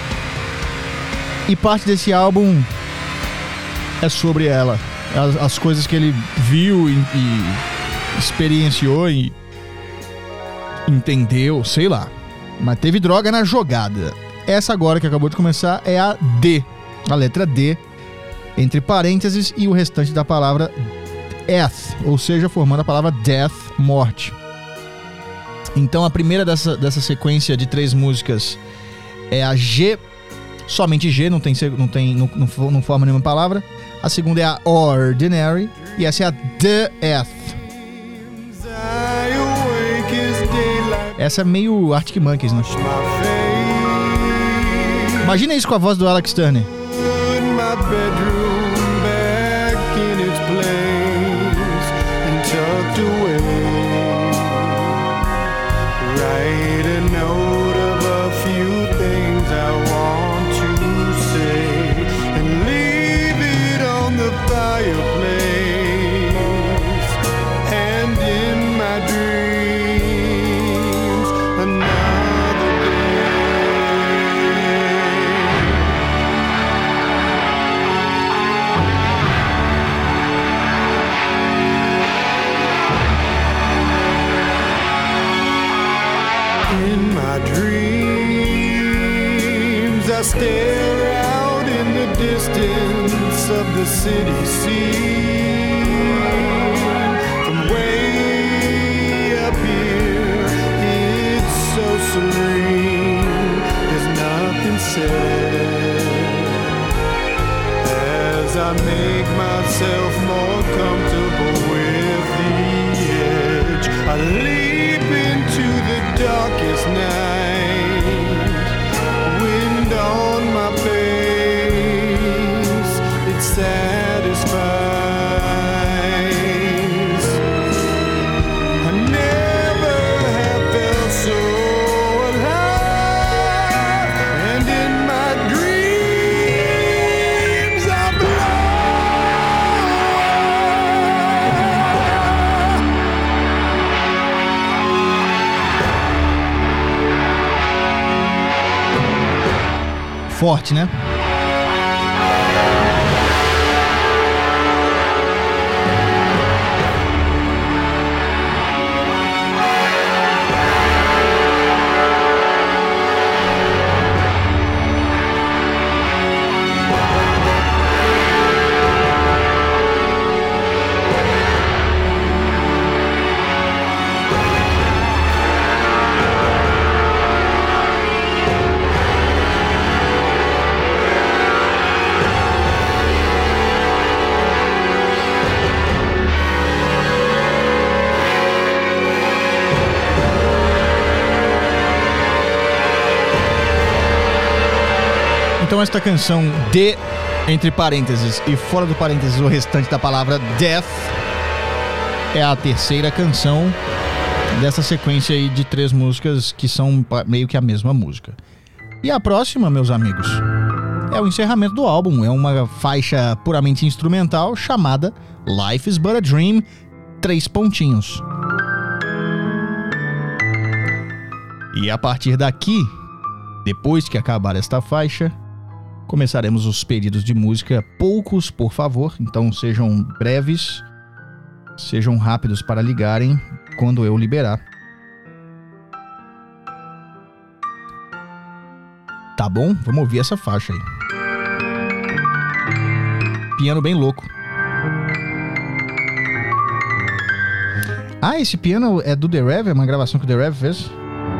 e parte desse álbum é sobre ela, as, as coisas que ele viu e, e experienciou e entendeu, sei lá, mas teve droga na jogada. Essa agora que acabou de começar é a D, a letra D, entre parênteses, e o restante da palavra death, ou seja, formando a palavra death, morte. Então a primeira dessa, dessa sequência de três músicas é a G somente G, não tem, não, tem não, não, não forma nenhuma palavra. A segunda é a Ordinary e essa é a The Earth. Essa é meio Arctic Monkeys, né? Imagina isso com a voz do Alex Turner. I stare out in the distance of the city scene. From way up here, it's so serene. There's nothing said. As I make myself more comfortable with the edge, I leap into the darkest night. On my face, it satisfies. I never have felt so alive, and in my dreams I Forte, né? Então esta canção de, entre parênteses e fora do parênteses o restante da palavra Death, é a terceira canção dessa sequência aí de três músicas que são meio que a mesma música. E a próxima, meus amigos, é o encerramento do álbum. É uma faixa puramente instrumental chamada Life is But a Dream, três pontinhos. E a partir daqui, depois que acabar esta faixa, começaremos os pedidos de música, poucos, por favor, então sejam breves, sejam rápidos para ligarem quando eu liberar. Tá bom? Vamos ouvir essa faixa aí. Piano bem louco. Ah, esse piano é do The Rev? É uma gravação que o The Rev fez?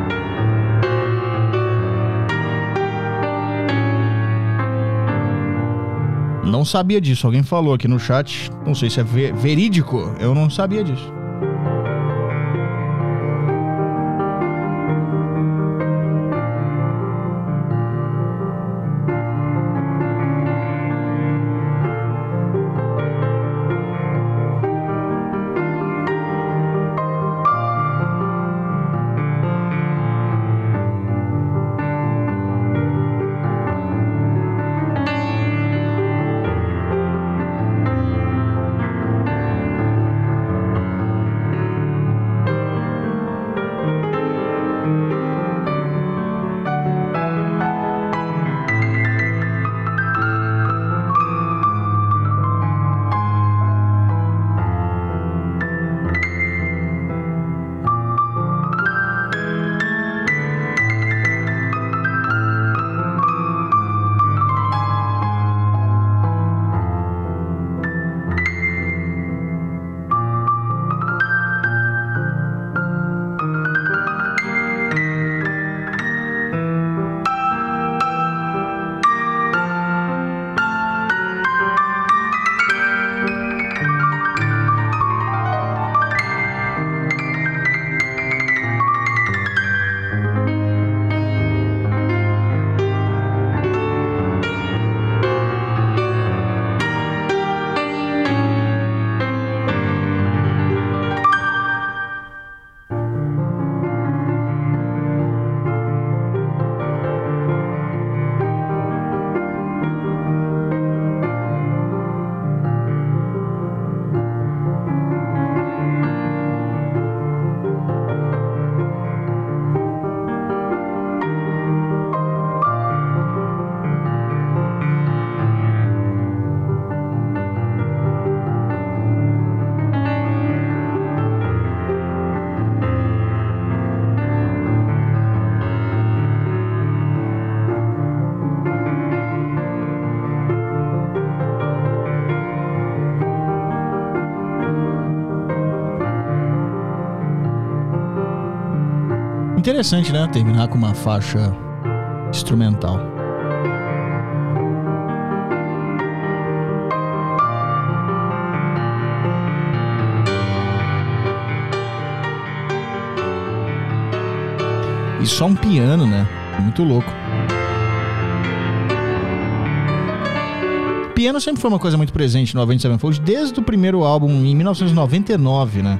Não sabia disso, alguém falou aqui no chat. Não sei se é ver- verídico, eu não sabia disso. interessante, né? Terminar com uma faixa instrumental. E só um piano, né? Muito louco. Piano sempre foi uma coisa muito presente no Avenged Sevenfold, desde o primeiro álbum, em mil novecentos e noventa e nove, né?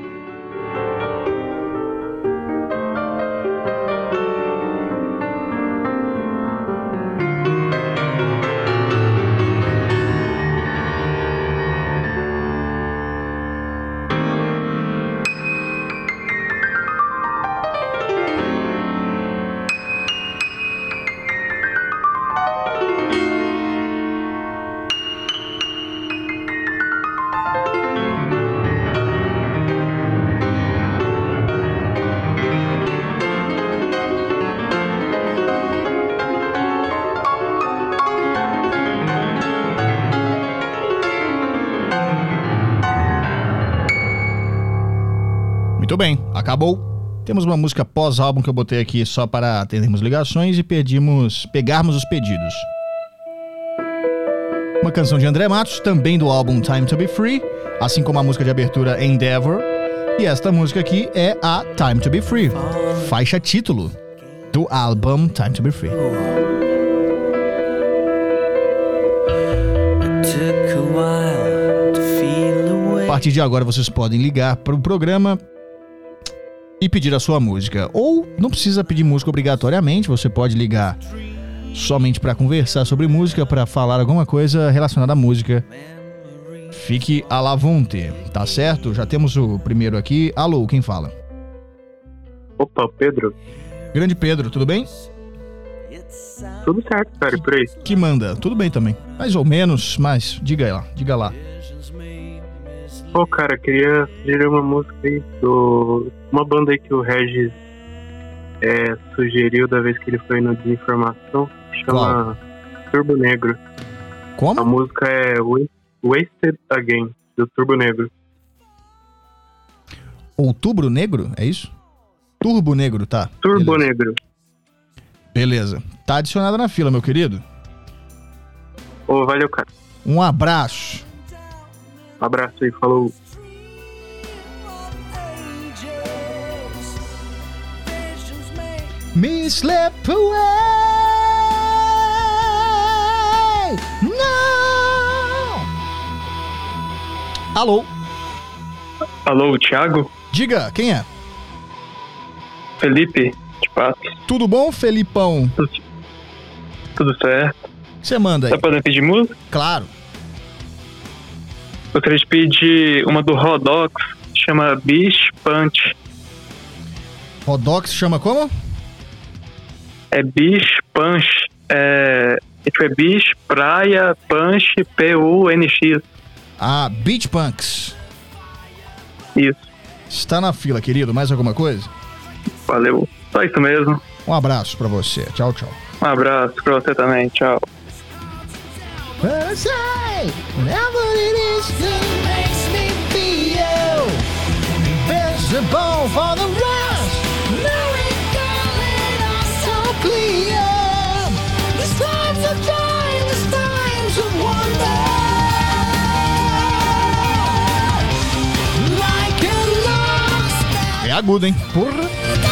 Muito bem, acabou. Temos uma música pós-álbum que eu botei aqui só para atendermos ligações e pedimos, pegarmos os pedidos. Uma canção de André Matos, também do álbum Time to Be Free, assim como a música de abertura Endeavor. E esta música aqui é a Time to Be Free, faixa título do álbum Time to Be Free. A partir de agora vocês podem ligar para o programa e pedir a sua música. Ou não precisa pedir música obrigatoriamente, você pode ligar somente para conversar sobre música, para falar alguma coisa relacionada à música. Fique à la vontade, tá certo? Já temos o primeiro aqui. Alô, quem fala? Opa, Pedro. Grande Pedro, tudo bem? Tudo certo, cara, e por aí? Que manda? Tudo bem também. Mais ou menos, mas diga aí lá, diga lá. Pô, cara, queria sugerir uma música aí do... uma banda aí que o Regis é, sugeriu da vez que ele foi no Desinformação, que chama Turbo Negro. Como? A música é Wasted Again, do Turbo Negro. Outubro Negro, é isso? Turbo Negro, tá. Turbo Beleza. Negro. Beleza. Tá adicionado na fila, meu querido. Ô, valeu, cara. Um abraço. Um abraço aí, falou. Me slip away. No. Alô? Alô, Thiago? Diga, quem é? Felipe, de Patos. Tudo bom, Felipão? Tudo, tudo certo. O que você manda aí? Tá podendo pedir música? Claro. Gostaria de pedir uma do Rodox, chama Beach Punch. Rodox chama como? É Beach Punch. É, é Beach, Praia, Punch, P U N X. Ah, Beach Punks. Isso. Está na fila, querido. Mais alguma coisa? Valeu. Só isso mesmo. Um abraço pra você. Tchau, tchau. Um abraço pra você também. Tchau. É agudo, hein? Porra.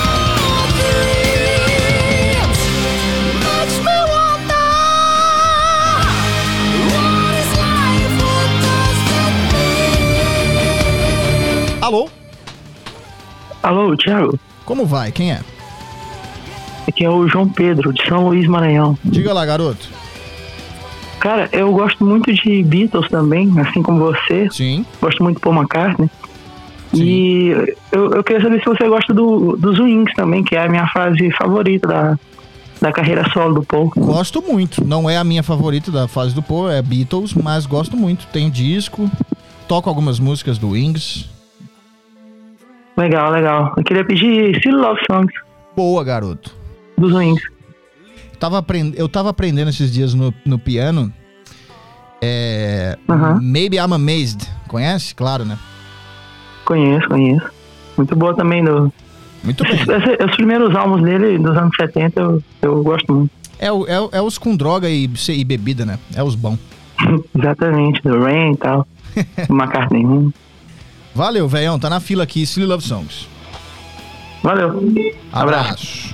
Alô? Alô, Thiago? Como vai? Quem é? Aqui é o João Pedro, de São Luís, Maranhão. Diga lá, garoto. Cara, eu gosto muito de Beatles também, assim como você. Sim. Gosto muito de Paul McCartney. Sim. E eu, eu queria saber se você gosta do, dos Wings também, que é a minha fase favorita da, da carreira solo do Paul. Gosto muito. Não é a minha favorita da fase do Paul, é Beatles, mas gosto muito. Tenho disco, toco algumas músicas do Wings. Legal, legal. Eu queria pedir Silly Love Songs. Boa, garoto. Dos Wings. Tava aprend... Eu tava aprendendo esses dias no, no piano. É... Uhum. Maybe I'm Amazed. Conhece? Claro, né? Conheço, conheço. Muito boa também do Muito bem. Esse- Os primeiros álbuns dele, dos anos setenta, eu, eu gosto muito. É, o- é, o- é os com droga e, e bebida, né? É os bons. Exatamente, do Rain e tal. McCartney. Valeu, velhão. Tá na fila aqui, Silly Love Songs. Valeu. Abraço. Abraço.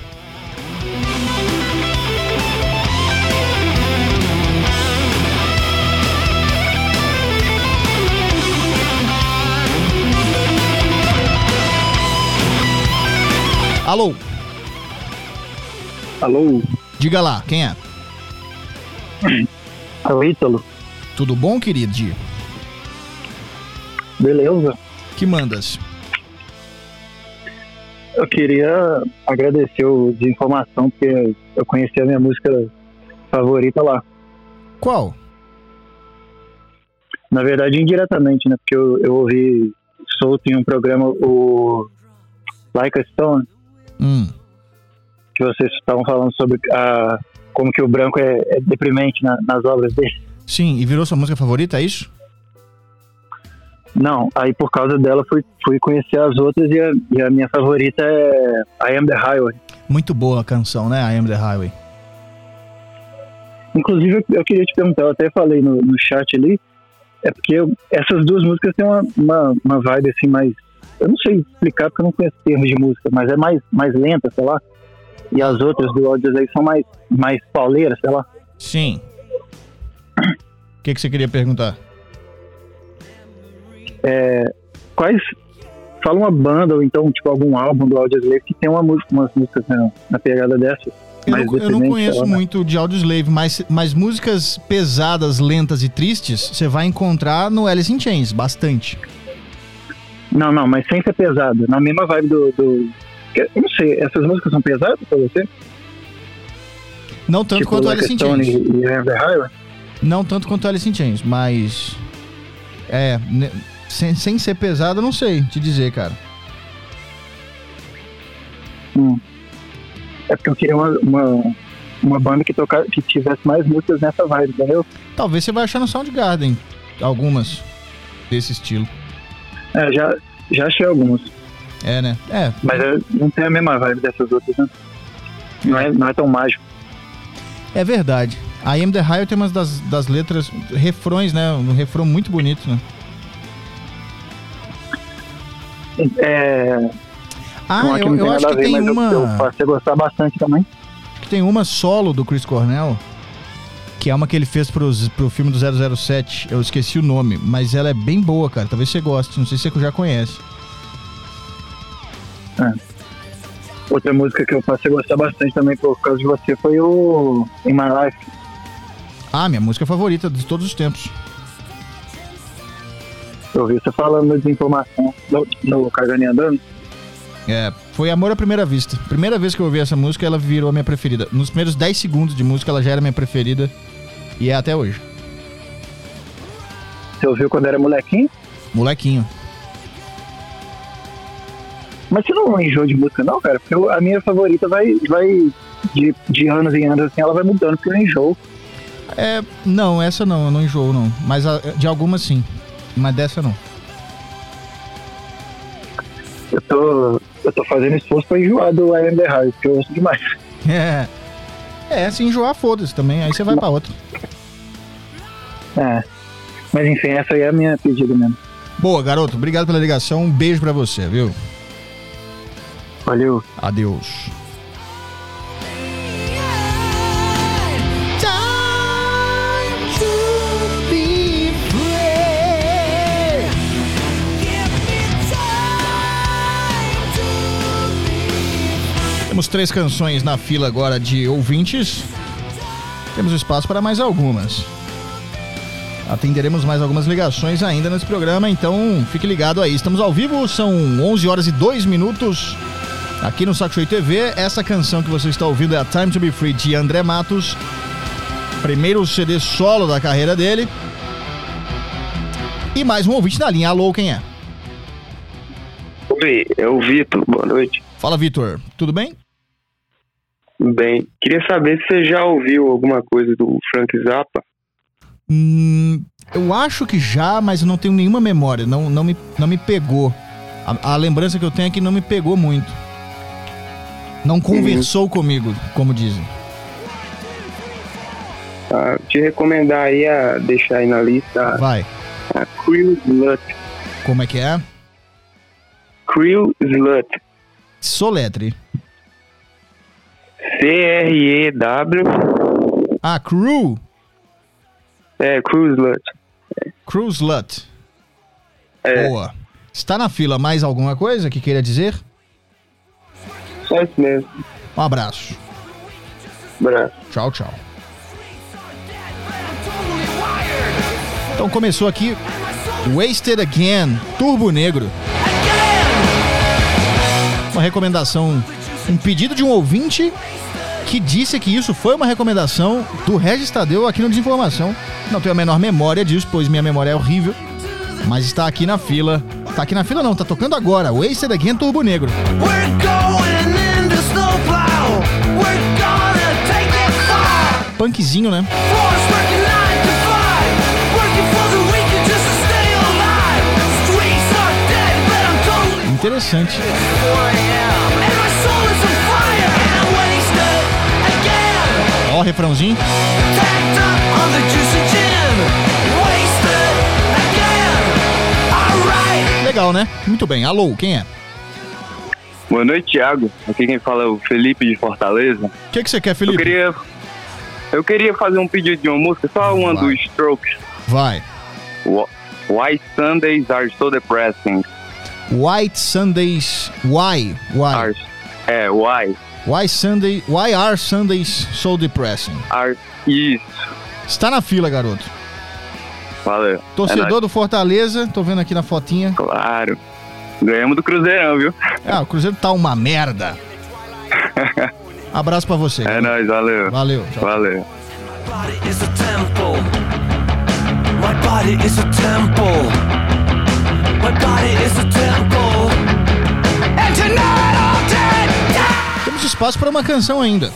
Alô, Alô, diga lá, quem é? é o Ítalo. Tudo bom, querido? Beleza? Que mandas? Eu queria agradecer o de informação, porque eu conheci a minha música favorita lá. Qual? Na verdade, indiretamente, né? Porque eu, eu ouvi solto em um programa, o Like a Stone, Hum, que vocês estavam falando sobre a, como que o branco é, é deprimente na- nas obras dele. sim, e virou sua música favorita, é isso? Não, aí por causa dela fui, fui conhecer as outras e a, e a minha favorita é I Am The Highway. Muito boa a canção, né? I Am The Highway. Inclusive, eu, eu queria te perguntar, eu até falei no, no chat ali, é porque eu- essas duas músicas têm uma, uma, uma vibe assim mais... Eu não sei explicar porque eu não conheço termos de música, mas é mais, mais lenta, sei lá. E as outras do Audios aí são mais, mais pauleiras, sei lá. Sim. O que, que você queria perguntar? Quais... Fala uma banda ou então, tipo, algum álbum do Audioslave que tem uma música, umas músicas na, na pegada dessa. Eu mais não, eu não deprimente, conheço sei lá, né? muito de Audioslave, mas, mas músicas pesadas, lentas e tristes, você vai encontrar no Alice in Chains, bastante. Não, não, mas sem ser pesado. Na mesma vibe do... do... Eu não sei, essas músicas são pesadas pra você? Não tanto tipo, quanto Like Alice a in Stone Chains. e I Am The Highway? Não tanto quanto Alice in Chains, mas... É, ne- sem, sem ser pesado, eu não sei te dizer, cara. Hum. É porque eu queria uma, uma, uma banda que, toca, que tivesse mais músicas nessa vibe, entendeu? Talvez você vai achar no Soundgarden algumas desse estilo. É, já, já achei algumas, É, né? É, mas é, não tem a mesma vibe dessas outras, né? Não é, não é tão mágico. é verdade. A I Am The Highway tem umas das, das letras, refrões, né? Um refrão muito bonito, né? É, Ah, uma que eu, não eu tem acho nada que a ver, tem mas uma... eu, eu passei a gostar bastante também. que tem uma solo do Chris Cornell, que é uma que ele fez pros, pro filme do zero zero sete. Eu esqueci o nome, mas ela é bem boa, cara. Talvez você goste. Não sei se você já conhece. Outra música que eu passei a gostar bastante também por causa de você foi o In My Life. Ah, minha música favorita de todos os tempos. Eu ouvi você falando de desinformação no, no Cagani Andando. É, foi Amor à Primeira Vista. Primeira vez que eu ouvi essa música, ela virou a minha preferida. Nos primeiros dez segundos de música, ela já era minha preferida. E é até hoje. Você ouviu quando era molequinho? Molequinho. Mas você não enjoou de música não, cara? Porque eu- a minha favorita vai, vai de, de anos em anos assim, ela vai mudando, porque eu enjoo. É, não, essa não, eu não enjoo, não. Mas a- de algumas sim. Mas dessa não. Eu tô, eu tô fazendo esforço pra enjoar do I Am The Highway, porque eu ouço demais. É. É, se enjoar, foda-se também. Aí você vai pra outra. É. Mas enfim, essa aí é a minha pedida mesmo. Boa, garoto. Obrigado pela ligação. Um beijo pra você, viu? Valeu. Adeus. Temos três canções na fila agora de ouvintes. Temos espaço para mais algumas. Atenderemos mais algumas ligações ainda nesse programa, então fique ligado aí. Estamos ao vivo, são onze horas e dois minutos aqui no Saco Cheio T V. Essa canção que você está ouvindo é a Time to Be Free de André Matos. Primeiro C D solo da carreira dele. E mais um ouvinte na linha. Alô, quem é? Oi, é o Vitor, boa noite. Fala, Vitor. Tudo bem? Bem, queria saber se você já ouviu alguma coisa do Frank Zappa. Hum, eu acho que já, mas eu não tenho nenhuma memória. Não, não, me, não me pegou. A, a lembrança que eu tenho é que não me pegou muito. Não conversou uhum. comigo, como dizem. Ah, te recomendar aí a deixar aí na lista. Vai. A Crew Slut. Como é que é? Crew Slut. Soletre. C R E W. Ah, Crew. É, Crew Slut. Crew Slut. É. Boa. Está na fila mais alguma coisa que queira dizer? Só isso mesmo. Um abraço. Abraço. Tchau, tchau. Então começou aqui Wasted Again, Turbo Negro. Uma recomendação, um pedido de um ouvinte que disse que isso foi uma recomendação do Regis Tadeu aqui no Desinformação. Não tenho a menor memória disso, pois minha memória é horrível. Mas está aqui na fila. Tá aqui na fila não, tá tocando agora. Wasted Again, Turbo Negro. Punkzinho, né? Interessante. Ó, o refrãozinho. Legal, né? Muito bem. Alô, quem é? Boa noite, Thiago. Aqui quem fala é o Felipe de Fortaleza. O que, que você quer, Felipe? Eu queria, eu queria fazer um pedido de uma música, só uma Vai. dos Strokes. Vai. Why Sundays Are So Depressing. White Sundays. Why? Why? Are, é, Why. Why Sunday? Why are Sundays so depressing? Are, isso. Está na fila, garoto. Valeu. Torcedor é do Fortaleza, tô vendo aqui na fotinha. Claro. Ganhamos do Cruzeirão, viu? Ah, o Cruzeiro tá uma merda. Abraço pra você. É garoto. nóis, valeu. Valeu. Tchau. Valeu. My body is a temple. My body is a temple. And tonight I'm dead. Temos espaço para uma canção ainda.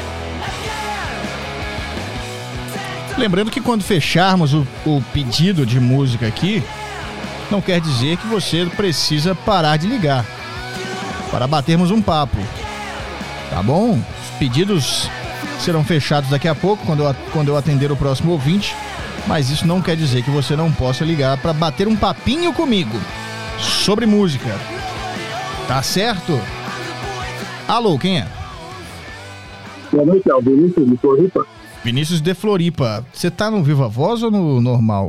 Lembrando que quando fecharmos o, o pedido de música aqui, não quer dizer que você precisa parar de ligar para batermos um papo. Tá bom? Os pedidos serão fechados daqui a pouco, quando eu, quando eu atender o próximo ouvinte. Mas isso não quer dizer que você não possa ligar para bater um papinho comigo sobre música. Tá certo? Alô, quem é? Boa noite, é o Vinícius de Floripa. Vinícius de Floripa. Você tá no Viva Voz ou no normal?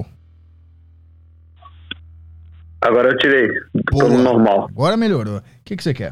Agora eu tirei. Tô Boa. no normal. Agora melhorou. O que que você quer?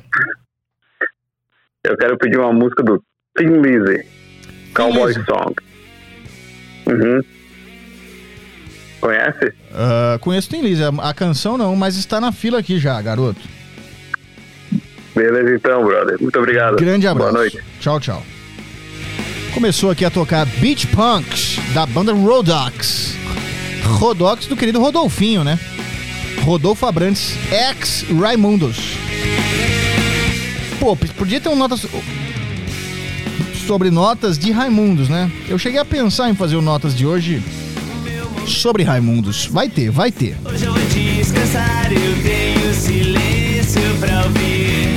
Eu quero pedir uma música do Thin Lizzy. Cowboy Lizzy. Song. Uhum. Conhece? Uh, conheço Thin Lizzy. A, a canção não, mas está na fila aqui já, garoto. Beleza então, brother. Muito obrigado. Grande abraço. Boa noite. Tchau, tchau. Começou aqui a tocar Beach Punks, da banda Rodox. Rodox do querido Rodolfinho, né? Rodolfo Abrantes, ex-Raimundos. Pô, podia ter um notas sobre notas de Raimundos, né? Eu cheguei a pensar em fazer o notas de hoje sobre Raimundos. Vai ter, vai ter. Hoje eu vou descansar, eu tenho silêncio pra ouvir.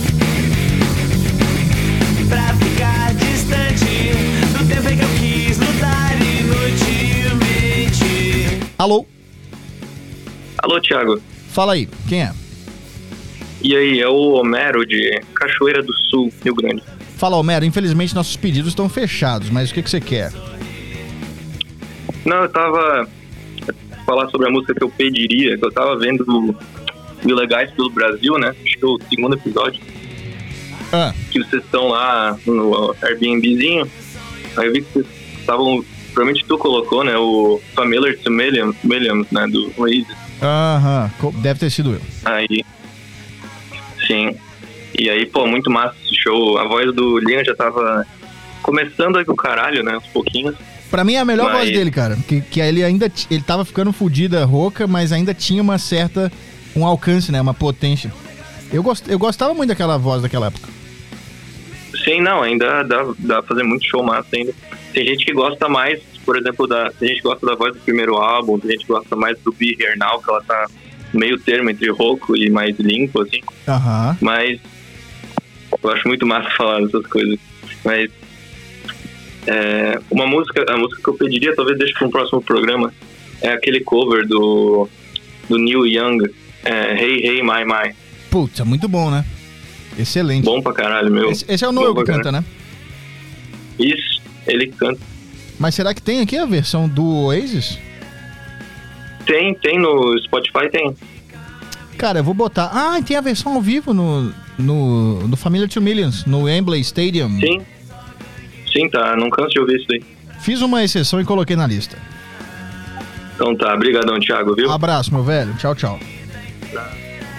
Pra ficar distante do tempo em que eu quis lutar inutilmente. Alô? Alô, Thiago. Fala aí, quem é? E aí, é o Homero de Cachoeira do Sul, Rio Grande. Fala, Homero, infelizmente nossos pedidos estão fechados, mas o que, que você quer? Não, eu tava... falar sobre a música que eu pediria, que eu tava vendo do Ilegais pelo Brasil, né? Acho que é o segundo episódio. Ah. Que vocês estão lá no Airbnbzinho. Aí eu vi que vocês estavam... Provavelmente tu colocou, né? O Familiar to Millions, Millions, né? Do Oasis. Aham, uh-huh. Deve ter sido eu. Aí... Sim. E aí, pô, muito massa esse show. A voz do Liam já tava começando aí com o caralho, né? Uns pouquinhos. Pra mim é a melhor Mas... voz dele, cara. Que, que ele ainda... Ele tava ficando fodida, rouca, mas ainda tinha uma certa... Um alcance, né? Uma potência. Eu, gost, eu gostava muito daquela voz daquela época. Sim, não. Ainda dá, dá pra fazer muito show massa ainda. Tem gente que gosta mais, por exemplo, da... Tem gente que gosta da voz do primeiro álbum. Tem gente que gosta mais do Be Here Now, que ela tá meio termo entre rouco e mais limpo, assim. Aham. Mas... Eu acho muito massa falar dessas coisas. Mas é, uma música, a música que eu pediria, talvez deixe para um próximo programa, é aquele cover do, do Neil Young, é, Hey Hey My My. Putz, é muito bom, né? Excelente. Bom pra caralho, meu. Esse, esse é o Noel que canta, né? Isso, ele que canta. Mas será que tem aqui a versão do Oasis? Tem, tem no Spotify, tem. Cara, eu vou botar... Ah, tem a versão ao vivo no, no, no Familiar two Millions, no Wembley Stadium. Sim. Sim, tá. Não canso de ouvir isso aí. Fiz uma exceção e coloquei na lista. Então tá. Obrigadão, Thiago, viu? Um abraço, meu velho. Tchau, tchau. Tá.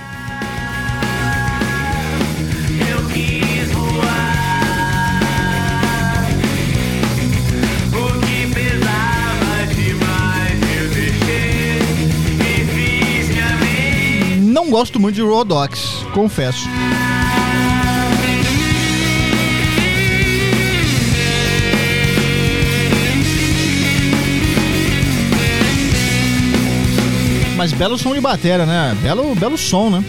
Não gosto muito de Raw Dogs, confesso. Mas belo som de bateria, né? Belo, belo som, né?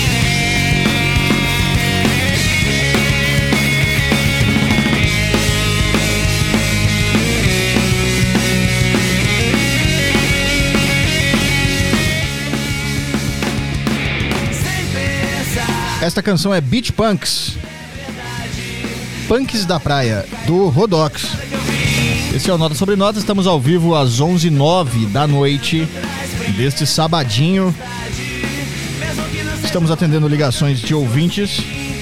Esta canção é Beach Punks, Punks da Praia, do Rodox. Esse é o Nota Sobre Nota, estamos ao vivo às onze e nove da noite deste sabadinho. Estamos atendendo ligações de ouvintes.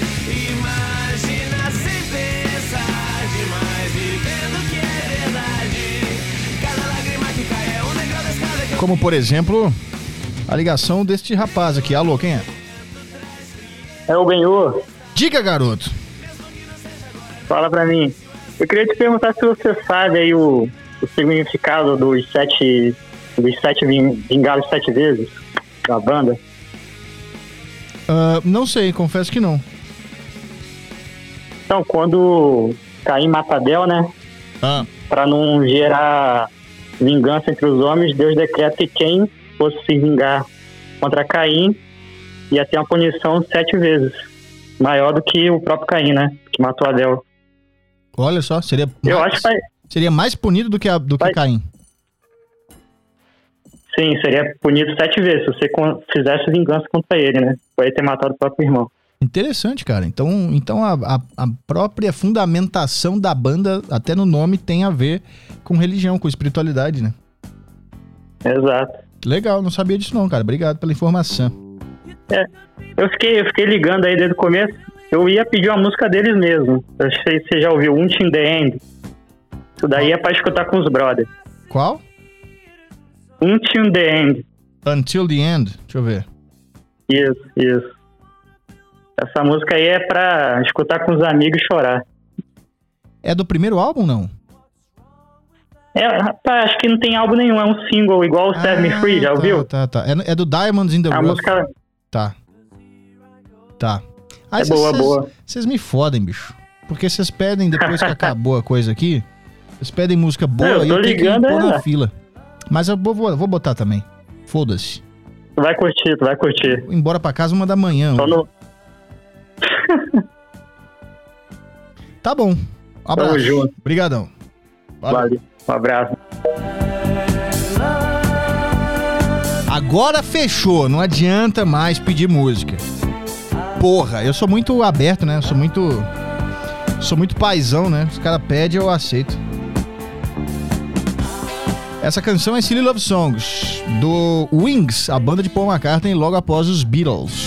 Como, por exemplo, a ligação deste rapaz aqui. Alô, quem é? É o Benhur. Diga, garoto. Fala pra mim. Eu queria te perguntar se você sabe aí o, o significado dos sete, dos sete vingados sete vezes da banda. Uh, não sei, confesso que não. Então, quando Caim mata Abel, né? Ah. Pra não gerar vingança entre os homens, Deus decreta que quem fosse se vingar contra Caim ia ter uma punição sete vezes maior do que o próprio Caim, né? Que matou Abel. Olha só, seria Eu mais, acho que vai... seria mais punido do que, a, do que vai... Caim. Sim, seria punido sete vezes se você fizesse vingança contra ele, né? Por ele ter matado o próprio irmão. Interessante, cara. Então, então a, a, a própria fundamentação da banda, até no nome, tem a ver com religião, com espiritualidade, né? Exato. Legal, não sabia disso não, cara. Obrigado pela informação. É, eu fiquei, eu fiquei ligando aí desde o começo. Eu ia pedir uma música deles mesmo. Eu sei se você já ouviu, Until the End. Isso daí é pra escutar com os brothers. Qual? Until the End. Until the End? Deixa eu ver. Isso, isso. Essa música aí é pra escutar com os amigos e chorar. É do primeiro álbum, não? É, rapaz, acho que não tem álbum nenhum. É um single igual o Set Me Free, já tá, ouviu? Tá, tá. É, é do Diamonds in the A Rough. música... Tá. Tá. É boa, boa. Vocês me fodem, bicho. Porque vocês pedem, depois que acabou a coisa aqui, vocês pedem música boa eu e tô eu tenho que ligando, pôr é. na fila. Mas eu vou, vou botar também. Foda-se. Tu vai curtir, tu vai curtir. Vou embora pra casa uma da manhã. Só no... Tá bom. Um abraço. Tamo junto. Obrigadão. Valeu. Valeu. Um abraço. Agora fechou. Não adianta mais pedir música. Porra, eu sou muito aberto, né? Eu sou muito... Sou muito paizão, né? Os caras pedem, eu aceito. Essa canção é Silly Love Songs, do Wings, a banda de Paul McCartney, logo após os Beatles.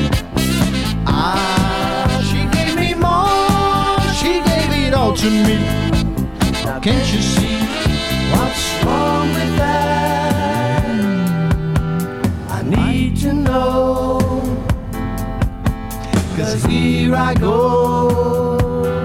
Ah, she gave me more, she gave it all to me. Can't you see what's wrong with that? I need to know, 'cause here I go.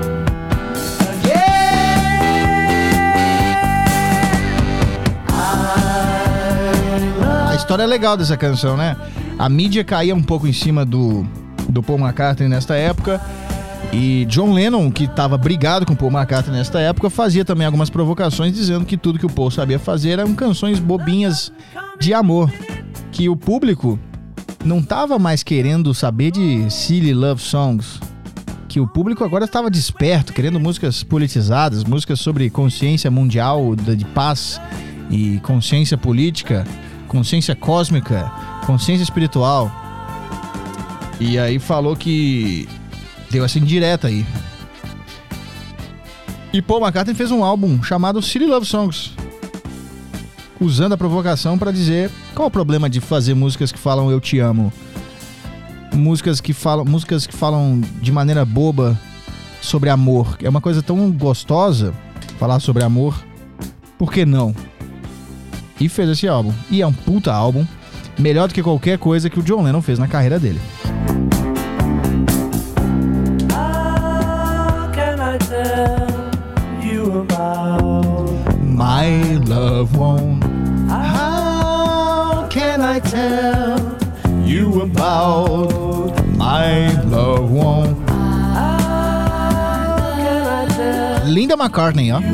A história é legal dessa canção, né? A mídia caía um pouco em cima do, do Paul McCartney nesta época. E John Lennon, que estava brigado com Paul McCartney nesta época, fazia também algumas provocações dizendo que tudo que o Paul sabia fazer eram canções bobinhas de amor. Que o público não estava mais querendo saber de silly love songs. que o público agora estava desperto, querendo músicas politizadas, músicas sobre consciência mundial de, de paz e consciência política, consciência cósmica, consciência espiritual. E aí falou que deu essa indireta aí. E Paul McCartney fez um álbum chamado Silly Love Songs, usando a provocação para dizer qual o problema de fazer músicas que falam eu te amo, músicas que falam, músicas que falam de maneira boba sobre amor. É uma coisa tão gostosa falar sobre amor, por que não? E fez esse álbum. E é um puta álbum, melhor do que qualquer coisa que o John Lennon fez na carreira dele. My love won't. How can I tell you about my love won't? Linda McCartney, ó.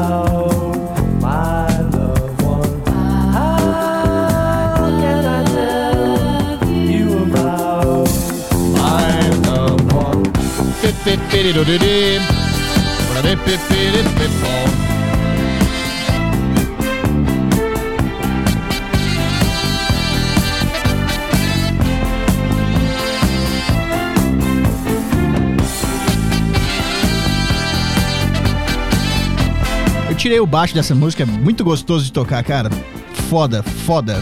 Eu tirei o baixo dessa música, é muito gostoso de tocar, cara. Foda, foda.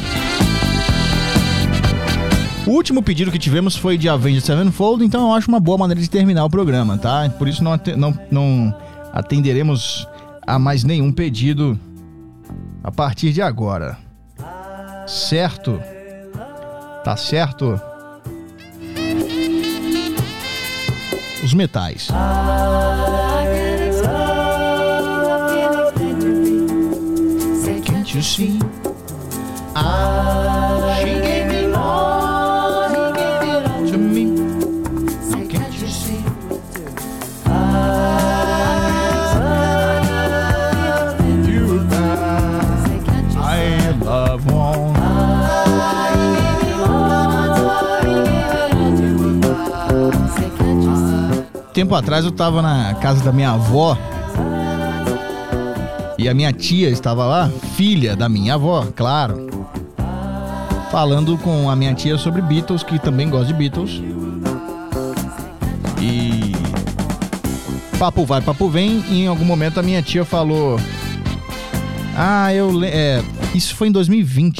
O último pedido que tivemos foi de Avenged Sevenfold, então eu acho uma boa maneira de terminar o programa, tá? Por isso não, at- não, não atenderemos a mais nenhum pedido a partir de agora. Certo? Tá certo? Os metais. Can't you see? Ah, she gave me more, he gave it all to me. Now can't you see? I love one. Tempo atrás eu tava na casa da minha avó e a minha tia estava lá, filha da minha avó, claro, falando com a minha tia sobre Beatles, que também gosta de Beatles. E papo vai, papo vem, e em algum momento a minha tia falou: Ah, eu... Le- é, isso foi em dois mil e vinte.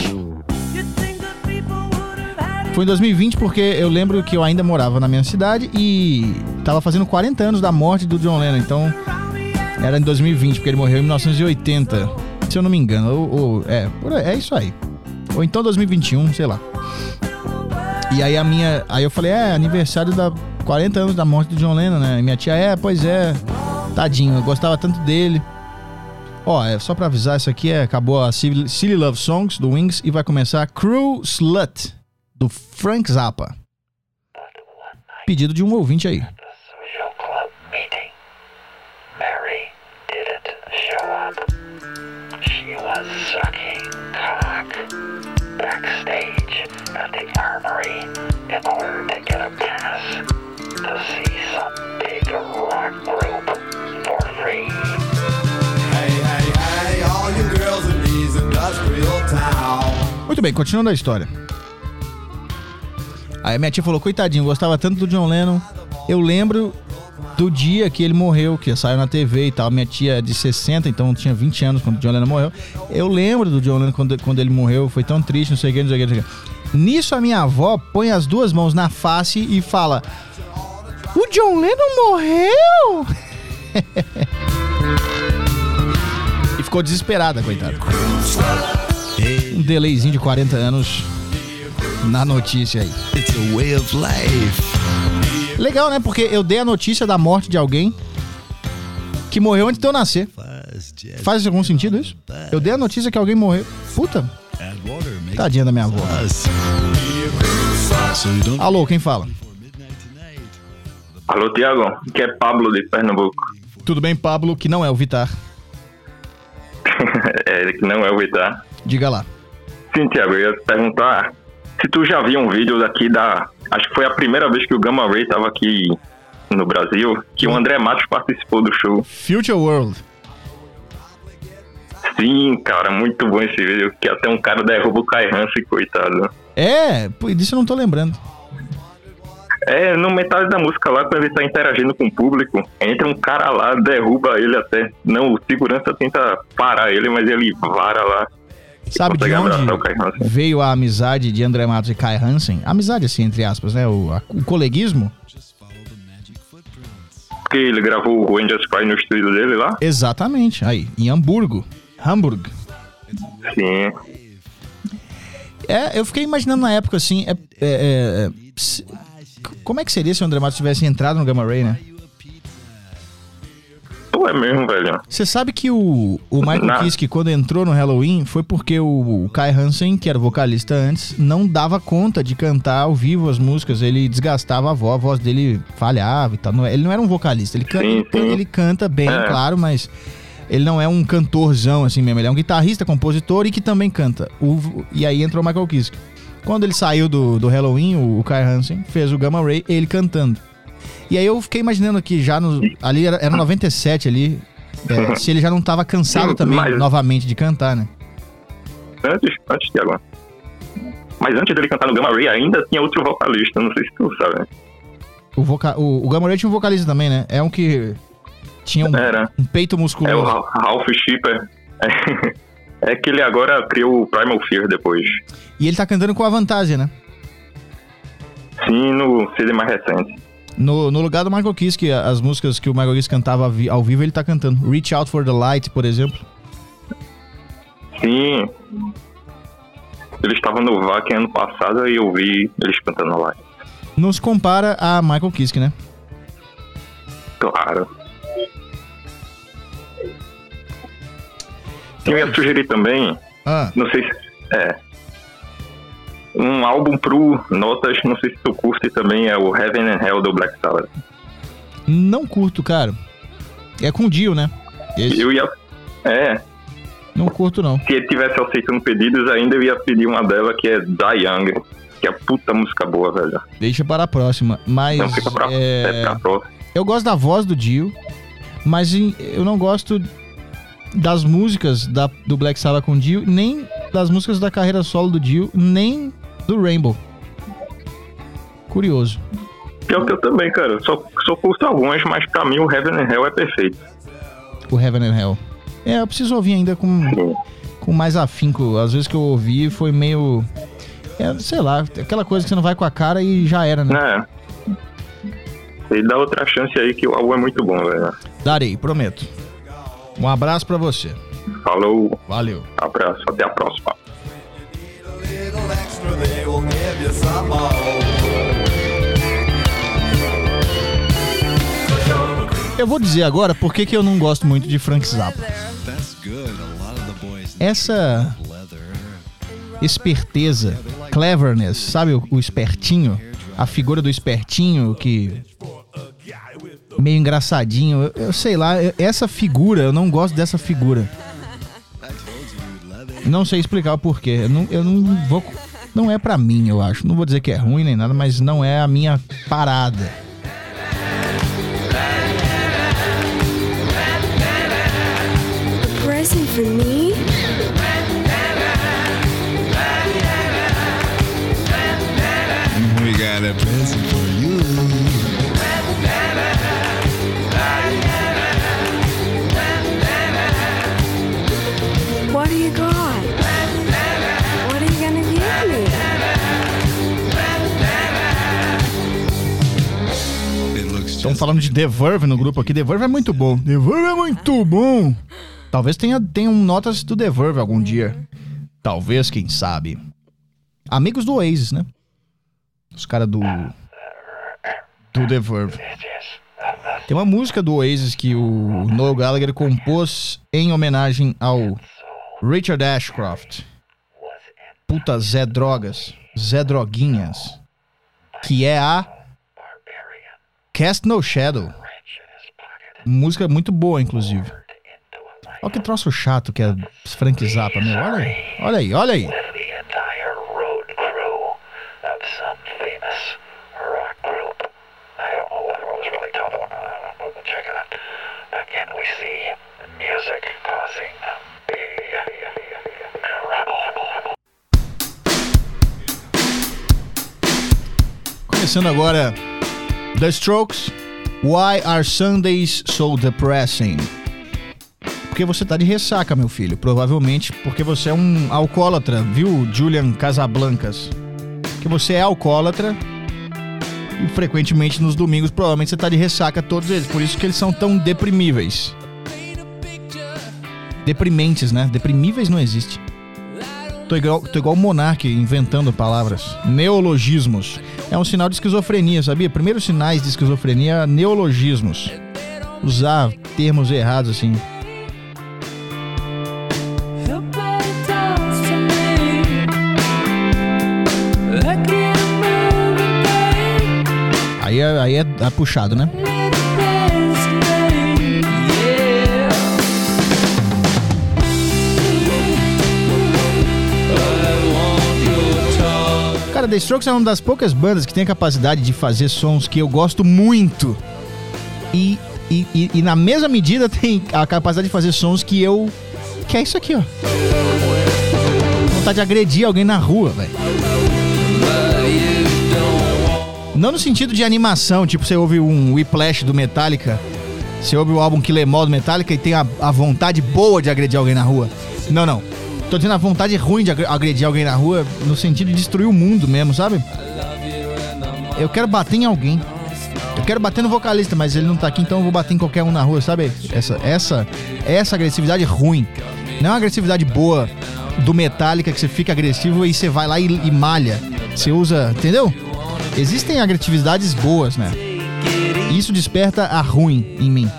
Foi em dois mil e vinte porque eu lembro que eu ainda morava na minha cidade e tava fazendo quarenta anos da morte do John Lennon, então era em dois mil e vinte, porque ele morreu em mil novecentos e oitenta, se eu não me engano, ou, ou, é, por aí, é isso aí. Ou então dois mil e vinte e um, sei lá. E aí a minha, aí eu falei, é, aniversário da quarenta anos da morte do John Lennon, né? E minha tia, é, pois é, tadinho, eu gostava tanto dele. Ó, é só pra avisar, isso aqui é, acabou a Silly, Silly Love Songs do Wings e vai começar Cruel Slut do Frank Zappa. Pedido de um ouvinte aí. Social club meeting. Mary didn't show up. She was sucking cock backstage at the armory in order to get a pass to see some big rock group for free. Hey, hey, hey, all you girls in these industrial towns. Muito bem, continuando a história. Aí minha tia falou, coitadinho, gostava tanto do John Lennon. Eu lembro do dia que ele morreu, que saiu na T V e tal. Minha tia é de sessenta, então tinha vinte anos quando o John Lennon morreu. Eu lembro do John Lennon quando, quando ele morreu, foi tão triste, não sei o que, não sei o que, não sei o que. Nisso a minha avó põe as duas mãos na face e fala: O John Lennon morreu? E ficou desesperada, coitada. Um delayzinho de quarenta anos na notícia aí. It's a way of life. Legal, né? Porque eu dei a notícia da morte de alguém que morreu antes de eu nascer. Faz algum sentido isso? Eu dei a notícia que alguém morreu. Puta. Tadinha da minha avó. Alô, quem fala? Alô, Tiago, que é Pablo de Pernambuco. Tudo bem, Pablo, que não é o Vitar. É, ele que não é o Vitar. Diga lá. Sim, Tiago, eu ia te perguntar se tu já viu um vídeo daqui da... Acho que foi a primeira vez que o Gamma Ray tava aqui no Brasil, que o André Matos participou do show. Future World. Sim, cara, muito bom esse vídeo, que até um cara derruba o Kai Hansen, coitado. É, pô, disso eu não tô lembrando. É, no metade da música lá, quando ele tá interagindo com o público, entra um cara lá, derruba ele até. Não, o segurança tenta parar ele, mas ele vara lá. Sabe de onde veio a amizade de André Matos e Kai Hansen? Amizade, assim, entre aspas, né? O, a, o coleguismo. Porque ele gravou o Angels Cry no estúdio dele lá? Exatamente, aí, em Hamburgo. Hamburg. Sim. É, eu fiquei imaginando na época, assim, é, é, é, se, como é que seria se o André Matos tivesse entrado no Gamma Ray, né? Pô, é mesmo, velho. Você sabe que o, o Michael Kiske, quando entrou no Halloween, foi porque o, o Kai Hansen, que era vocalista antes, não dava conta de cantar ao vivo as músicas. Ele desgastava a voz, a voz dele falhava e tal. Ele não era um vocalista. Ele, can, sim, sim. ele canta bem, é. claro, mas ele não é um cantorzão assim mesmo. Ele é um guitarrista, compositor e que também canta. O, e aí entrou o Michael Kiske. Quando ele saiu do, do Halloween, o, o Kai Hansen fez o Gamma Ray, ele cantando. E aí eu fiquei imaginando que já no, ali era, era noventa e sete ali, é, se ele já não tava cansado também mas, novamente de cantar, né? Antes, antes de agora. Mas antes dele cantar no Gamma Ray ainda tinha outro vocalista, não sei se tu sabe. O, voca, o, o Gamma Ray tinha um vocalista também, né? É um que tinha um, um peito musculoso. É o Ralph Shipper. É, é que ele agora criou o Primal Fear depois. E ele tá cantando com a Vantagem, né? Sim, no C D mais recente. No, no lugar do Michael Kiske, as músicas que o Michael Kiske cantava ao vivo, ele tá cantando. Reach Out for the Light, por exemplo. Sim. Eles estavam no V A C ano passado e eu vi eles cantando lá. Não se compara a Michael Kiske, né? Claro. Então, eu ia sugerir também, ah. não sei se... É... Um álbum pro Notas, não sei se tu curte também, é o Heaven and Hell do Black Sabbath. Não curto, cara. É com o Dio, né? Esse. Eu ia... É. Não curto, não. Se ele tivesse aceitando pedidos, ainda eu ia pedir uma dela que é Die Young, que é puta música boa, velho. Deixa para a próxima, mas... Não, fica pra, é... é pra próxima. Eu gosto da voz do Dio, mas eu não gosto das músicas da, do Black Sabbath com o Dio, nem das músicas da carreira solo do Dio, nem do Rainbow. Curioso. Pior que eu também, cara. Só, só curto algumas, mas pra mim o Heaven and Hell é perfeito. O Heaven and Hell. É, eu preciso ouvir ainda com, com mais afinco. Às vezes que eu ouvi foi meio... É, sei lá, aquela coisa que você não vai com a cara e já era, né? É. E dá outra chance aí que o álbum é muito bom, velho. Darei, prometo. Um abraço pra você. Falou. Valeu. Abraço, até a próxima. Eu vou dizer agora por que que eu não gosto muito de Frank Zappa. Essa esperteza, cleverness, sabe o, o espertinho? A figura do espertinho que... meio engraçadinho. Eu, eu sei lá, eu, essa figura, eu não gosto dessa figura. Não sei explicar o porquê. Eu não, eu não vou... Não é pra mim, eu acho. Não vou dizer que é ruim nem nada, mas não é a minha parada. Present for me? We got a present for you. What do you got? What are you gonna give me? Estão falando de The Verve no grupo aqui. The Verve é muito bom. The Verve é muito bom. Talvez tenha, tenha um notas do The Verve algum dia. Talvez, quem sabe. Amigos do Oasis, né? Os caras do... do The Verve. Tem uma música do Oasis que o Noel Gallagher compôs em homenagem ao Richard Ashcroft. Puta Zé Drogas. Zé Droguinhas. Que é a Cast No Shadow. Música muito boa, inclusive. Olha que troço chato que é Frank Zappa, meu. Olha aí, olha aí, olha aí. see music causing big trouble. Começando agora, The Strokes, Why Are Sundays So Depressing? Porque você tá de ressaca, meu filho. Provavelmente porque você é um alcoólatra, viu, Julian Casablancas? Porque você é alcoólatra e frequentemente nos domingos provavelmente você tá de ressaca todos eles. Por isso que eles são tão deprimíveis. Deprimentes, né? Deprimíveis não existe. Tô igual, tô igual o Monark inventando palavras. Neologismos. É um sinal de esquizofrenia, sabia? Primeiros sinais de esquizofrenia, neologismos. Usar termos errados assim. Aí é, aí é, é puxado, né? Cara, The Strokes é uma das poucas bandas que tem a capacidade de fazer sons que eu gosto muito. E, e, e, e na mesma medida tem a capacidade de fazer sons que eu... Que é isso aqui, ó. Vontade de agredir alguém na rua, velho. Não no sentido de animação, tipo você ouve um Whiplash do Metallica, você ouve o álbum Kill Em All do Metallica e tem a, a vontade boa de agredir alguém na rua. Não, não. Tô tendo a vontade ruim de agredir alguém na rua no sentido de destruir o mundo mesmo, sabe? Eu quero bater em alguém. Eu quero bater no vocalista, mas ele não tá aqui, então eu vou bater em qualquer um na rua, sabe? Essa, essa, essa agressividade ruim. Não é uma agressividade boa do Metallica que você fica agressivo e você vai lá e, e malha. Você usa, entendeu? Existem agressividades boas, né? E isso desperta a ruim em mim.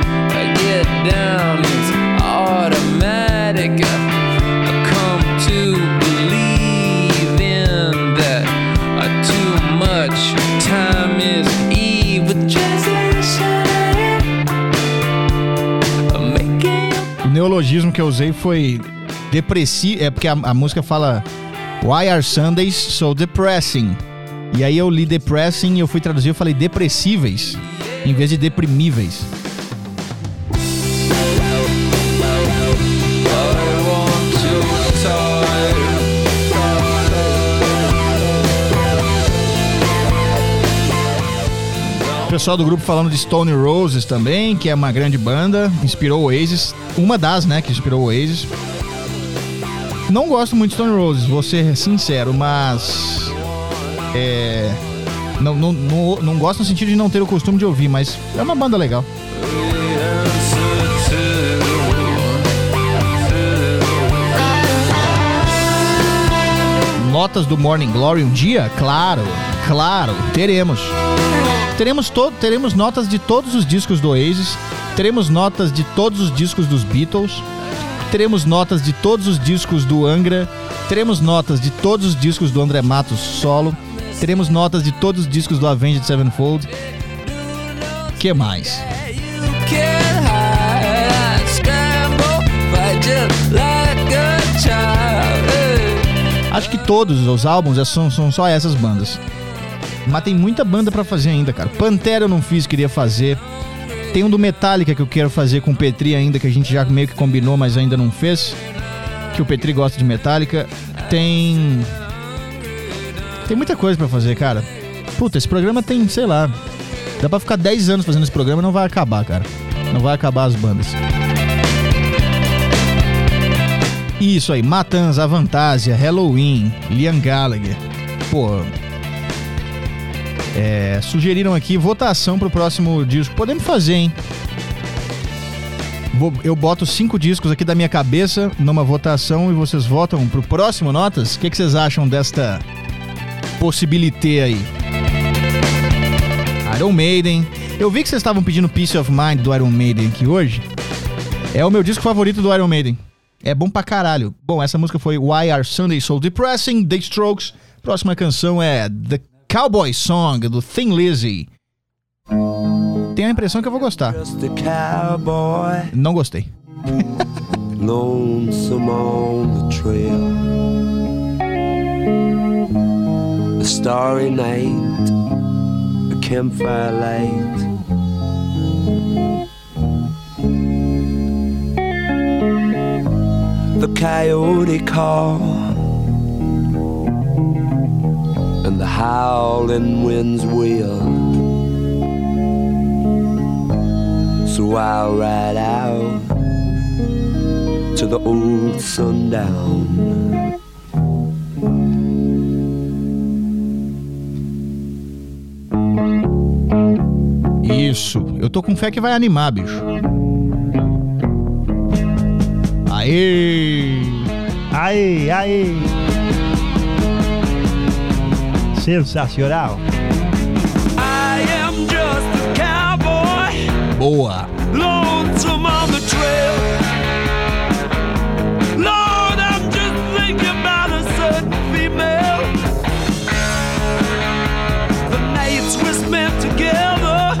O neologismo que eu usei foi depressivo, é porque a, a música fala Why are Sundays so depressing? E aí eu li depressing e eu fui traduzir, eu falei depressíveis em vez de deprimíveis. O pessoal do grupo falando de Stone Roses também, que é uma grande banda, inspirou o Oasis, uma das, né, que inspirou o Oasis. Não gosto muito de Stone Roses, vou ser sincero, mas é, não, não, não, não gosto no sentido de não ter o costume de ouvir, mas é uma banda legal. Notas do Morning Glory um dia? Claro, claro, teremos. Teremos, to- teremos notas de todos os discos do Oasis, teremos notas de todos os discos dos Beatles, teremos notas de todos os discos do Angra, teremos notas de todos os discos do André Matos solo, teremos notas de todos os discos do Avenged Sevenfold. Que mais? Acho que todos os álbuns são, são só essas bandas. Mas tem muita banda pra fazer ainda, cara. Pantera eu não fiz, queria fazer. Tem um do Metallica que eu quero fazer com o Petri ainda, que a gente já meio que combinou, mas ainda não fez. Que o Petri gosta de Metallica. Tem... Tem muita coisa pra fazer, cara. Puta, esse programa tem, sei lá... Dá pra ficar dez anos fazendo esse programa e não vai acabar, cara. Não vai acabar as bandas. Isso aí, Matanza, Avantasia, Halloween, Liam Gallagher. Pô... É, sugeriram aqui votação pro próximo disco. Podemos fazer, hein? Vou, eu boto cinco discos aqui da minha cabeça numa votação e vocês votam pro próximo Notas? O que, que vocês acham desta possibilité aí? Iron Maiden. Eu vi que vocês estavam pedindo Peace of Mind do Iron Maiden aqui hoje. É o meu disco favorito do Iron Maiden. É bom pra caralho. Bom, essa música foi Why Are Sundays So Depressing, The Strokes. Próxima canção é The Cowboy Song, do Thin Lizzy. Tenho a impressão que eu vou gostar. Não gostei. Lonesome on the trail, a starry night, a campfire light, coyote call and the howling winds wail. So I'll ride out to the old sundown. Isso, eu tô com fé que vai animar, bicho. Aê! Aê, aê! Sensacional! I am just a cowboy. Boa! Lonesome on the trail. Lord, I'm just thinking about a certain female. The nights we spent together,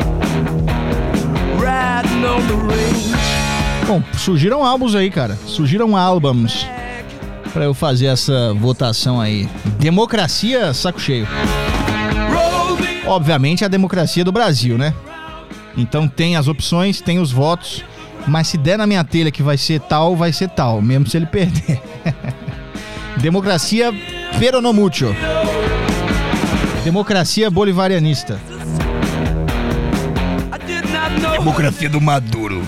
riding on the range. Bom, surgiram álbuns aí, cara. Surgiram álbuns pra eu fazer essa votação aí. Democracia, saco cheio. Obviamente a democracia do Brasil, né? Então tem as opções, tem os votos. Mas se der na minha telha que vai ser tal, vai ser tal, mesmo se ele perder. Democracia peronomucho. Democracia bolivarianista. Democracia do Maduro.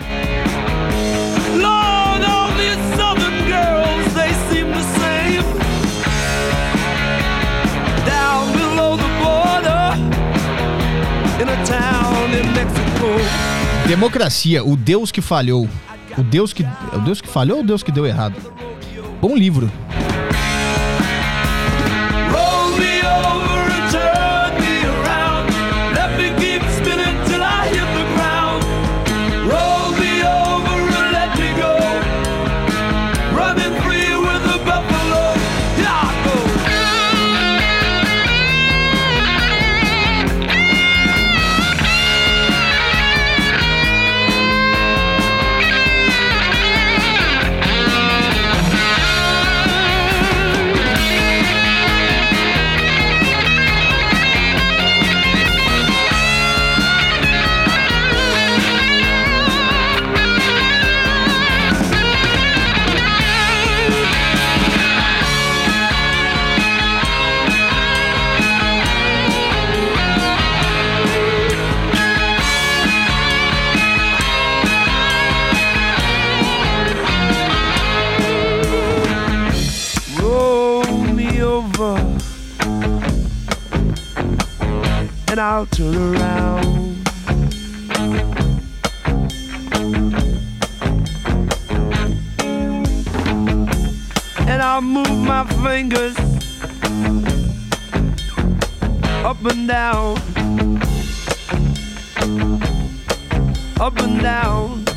Democracia, o Deus que falhou. O Deus que, o Deus que falhou ou o Deus que deu errado? Bom livro. And I'll turn around. And I'll move my fingers up and down, up and down.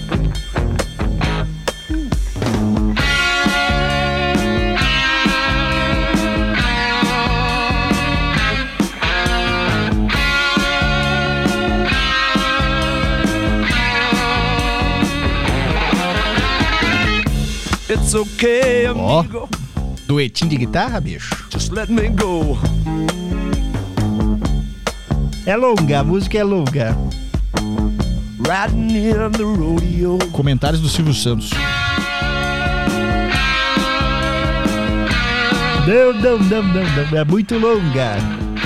It's okay, amigo. Ó, duetinho de guitarra, bicho. Just let me go. É longa, a música é longa. Riding in the rodeo. Comentários do Silvio Santos. Não, não, não, não, não, é muito longa.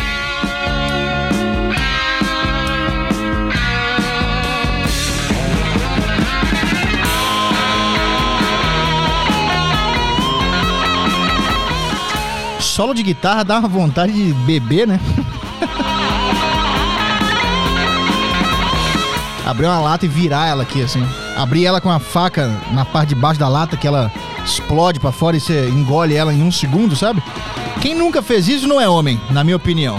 Solo de guitarra dá uma vontade de beber, né? Abrir uma lata e virar ela aqui, assim. Abrir ela com a faca na parte de baixo da lata, que ela explode pra fora e você engole ela em um segundo, sabe? Quem nunca fez isso não é homem, na minha opinião.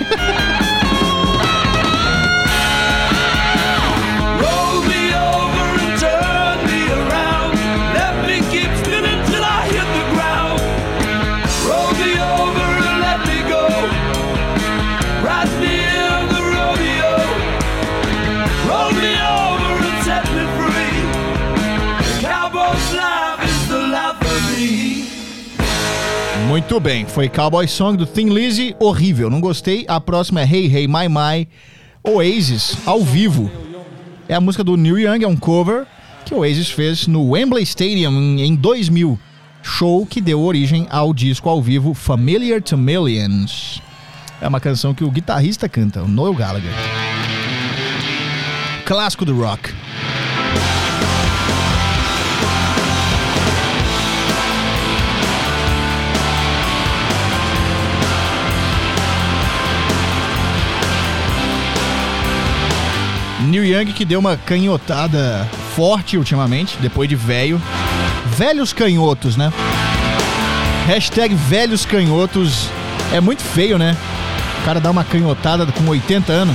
Muito bem, foi Cowboy Song do Thin Lizzy, horrível, não gostei. A próxima é Hey Hey My My, Oasis, ao vivo. É a música do Neil Young, é um cover que o Oasis fez no Wembley Stadium em dois mil. show que deu origem ao disco ao vivo Familiar to Millions. É uma canção que o guitarrista canta, o Noel Gallagher. Clássico do rock. Neil Young, que deu uma canhotada forte ultimamente, depois de velho. Velhos canhotos, né? Hashtag velhos canhotos. É muito feio, né? O cara dá uma canhotada com oitenta anos.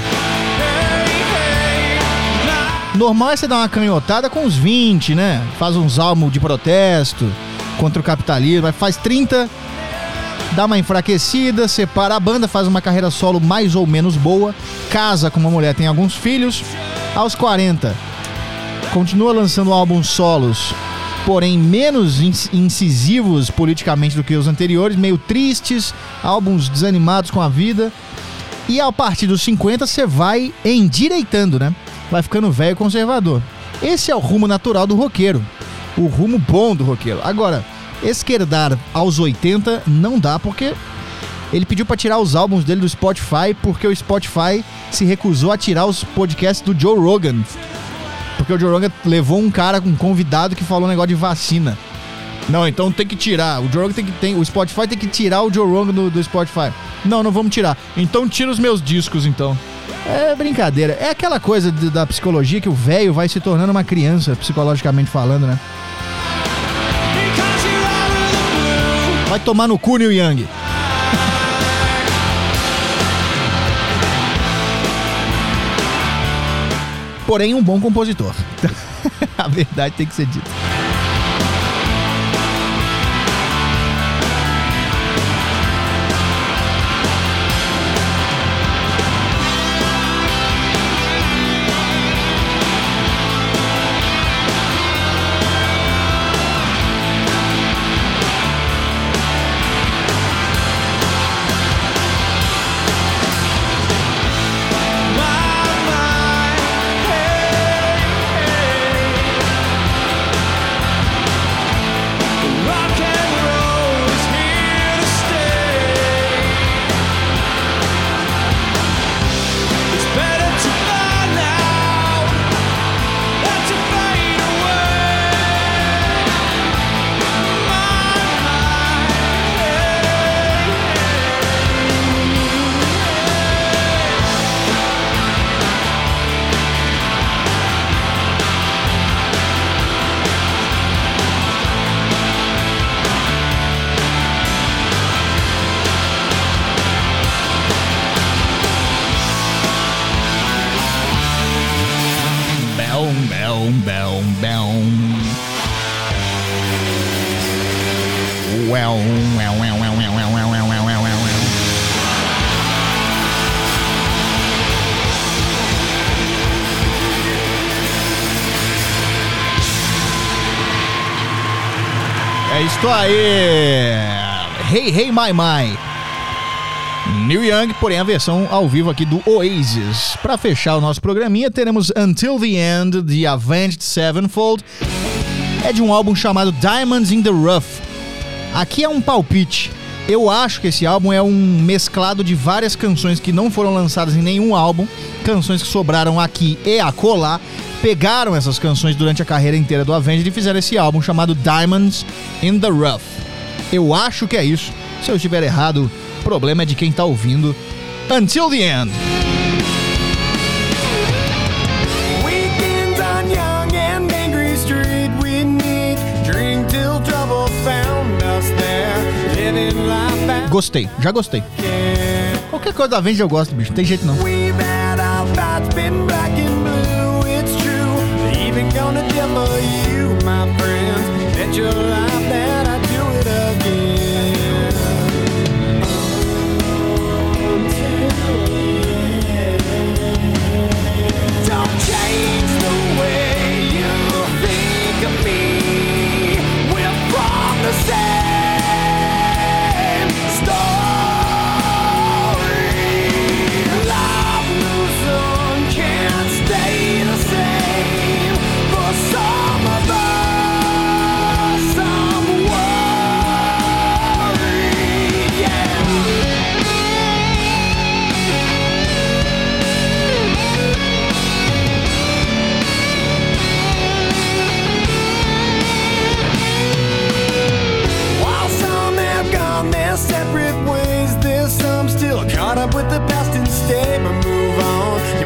Normal é você dar uma canhotada com uns vinte, né? Faz uns álbuns de protesto contra o capitalismo. Aí faz trinta, dá uma enfraquecida, separa a banda, faz uma carreira solo mais ou menos boa, casa com uma mulher, tem alguns filhos. Aos quarenta, continua lançando álbuns solos, porém menos incisivos politicamente do que os anteriores, meio tristes, álbuns desanimados com a vida. E a partir dos cinquenta você vai endireitando, né? Vai ficando velho conservador. Esse é o rumo natural do roqueiro, o rumo bom do roqueiro. Agora, esquerdar aos oitenta não dá, porque ele pediu pra tirar os álbuns dele do Spotify, porque o Spotify se recusou a tirar os podcasts do Joe Rogan. Porque o Joe Rogan levou um cara, um convidado que falou um negócio de vacina. Não, então tem que tirar. O Joe Rogan tem que tem, o Spotify tem que tirar o Joe Rogan do, do Spotify. Não, não vamos tirar. Então tira os meus discos, então. É brincadeira. É aquela coisa de, da psicologia que o velho vai se tornando uma criança, psicologicamente falando, né? Vai tomar no cu, Neil Young. Porém, um bom compositor. A verdade tem que ser dita. É isso aí! Hey, hey, my, my! Neil Young, porém a versão ao vivo aqui do Oasis. Para fechar o nosso programinha, teremos Until the End, The Avenged Sevenfold. É de um álbum chamado Diamonds in the Rough. Aqui é um palpite. Eu acho que esse álbum é um mesclado de várias canções que não foram lançadas em nenhum álbum, canções que sobraram aqui e acolá. Pegaram essas canções durante a carreira inteira do Avenged e fizeram esse álbum chamado Diamonds in the Rough. Eu acho que é isso. Se eu estiver errado, o problema é de quem tá ouvindo. Until the End. Gostei, já gostei. Qualquer coisa da Avenged eu gosto, bicho. Não tem jeito não. Even gonna demo you, my friends. Bet your life that I do it again. Don't change the way you think of me. We're from the same story. Love moves on, can't stay the same. Some of us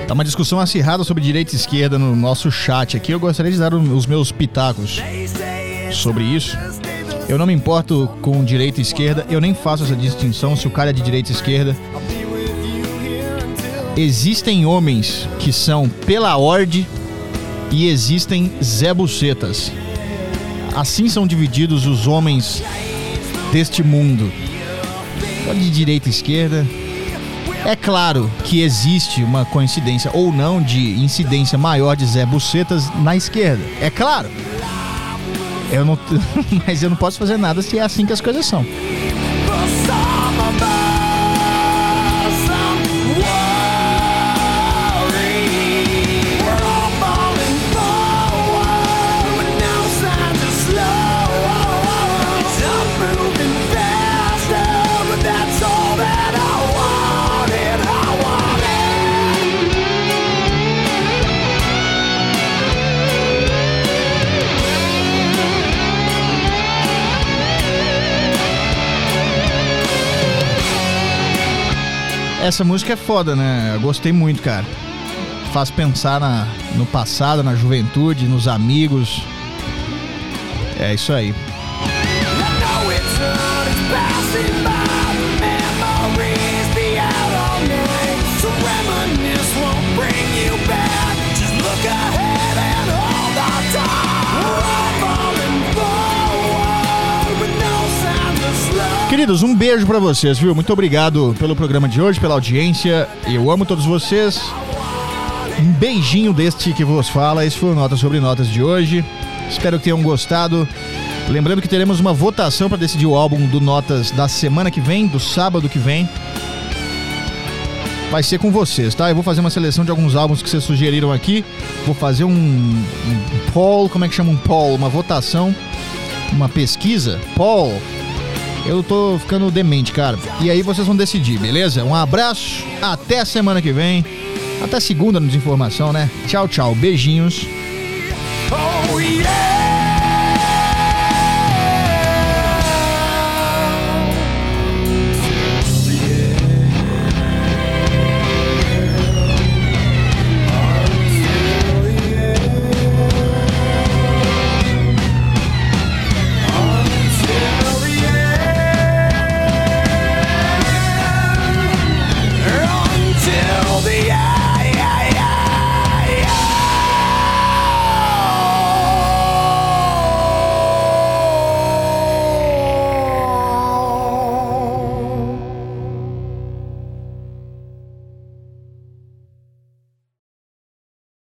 Tá uma discussão acirrada sobre direita e esquerda no nosso chat aqui. Eu gostaria de dar os meus pitacos sobre isso. Eu não me importo com direita e esquerda. Eu nem faço essa distinção se o cara é de direita e esquerda. Existem homens que são pela ordem e existem Zé Bucetas. Assim são divididos os homens deste mundo. De direita e esquerda. É claro que existe uma coincidência ou não de incidência maior de Zé Bucetas na esquerda. É claro. Eu não, mas eu não posso fazer nada se é assim que as coisas são. Essa música é foda, né? Eu gostei muito, cara. Faz pensar na, no passado, na juventude, nos amigos. É isso aí. Queridos, um beijo pra vocês, viu? Muito obrigado pelo programa de hoje, pela audiência. Eu amo todos vocês. Um beijinho deste que vos fala. Esse foi o Notas sobre Notas de hoje. Espero que tenham gostado. Lembrando que teremos uma votação para decidir o álbum do Notas da semana que vem, do sábado que vem. Vai ser com vocês, tá? Eu vou fazer uma seleção de alguns álbuns que vocês sugeriram aqui. Vou fazer um, um poll, como é que chama um poll? Uma votação, uma pesquisa. Poll. Eu tô ficando demente, cara. E aí vocês vão decidir, beleza? Um abraço, até a semana que vem. Até segunda no Desinformação, né? Tchau, tchau. Beijinhos. Oh, yeah.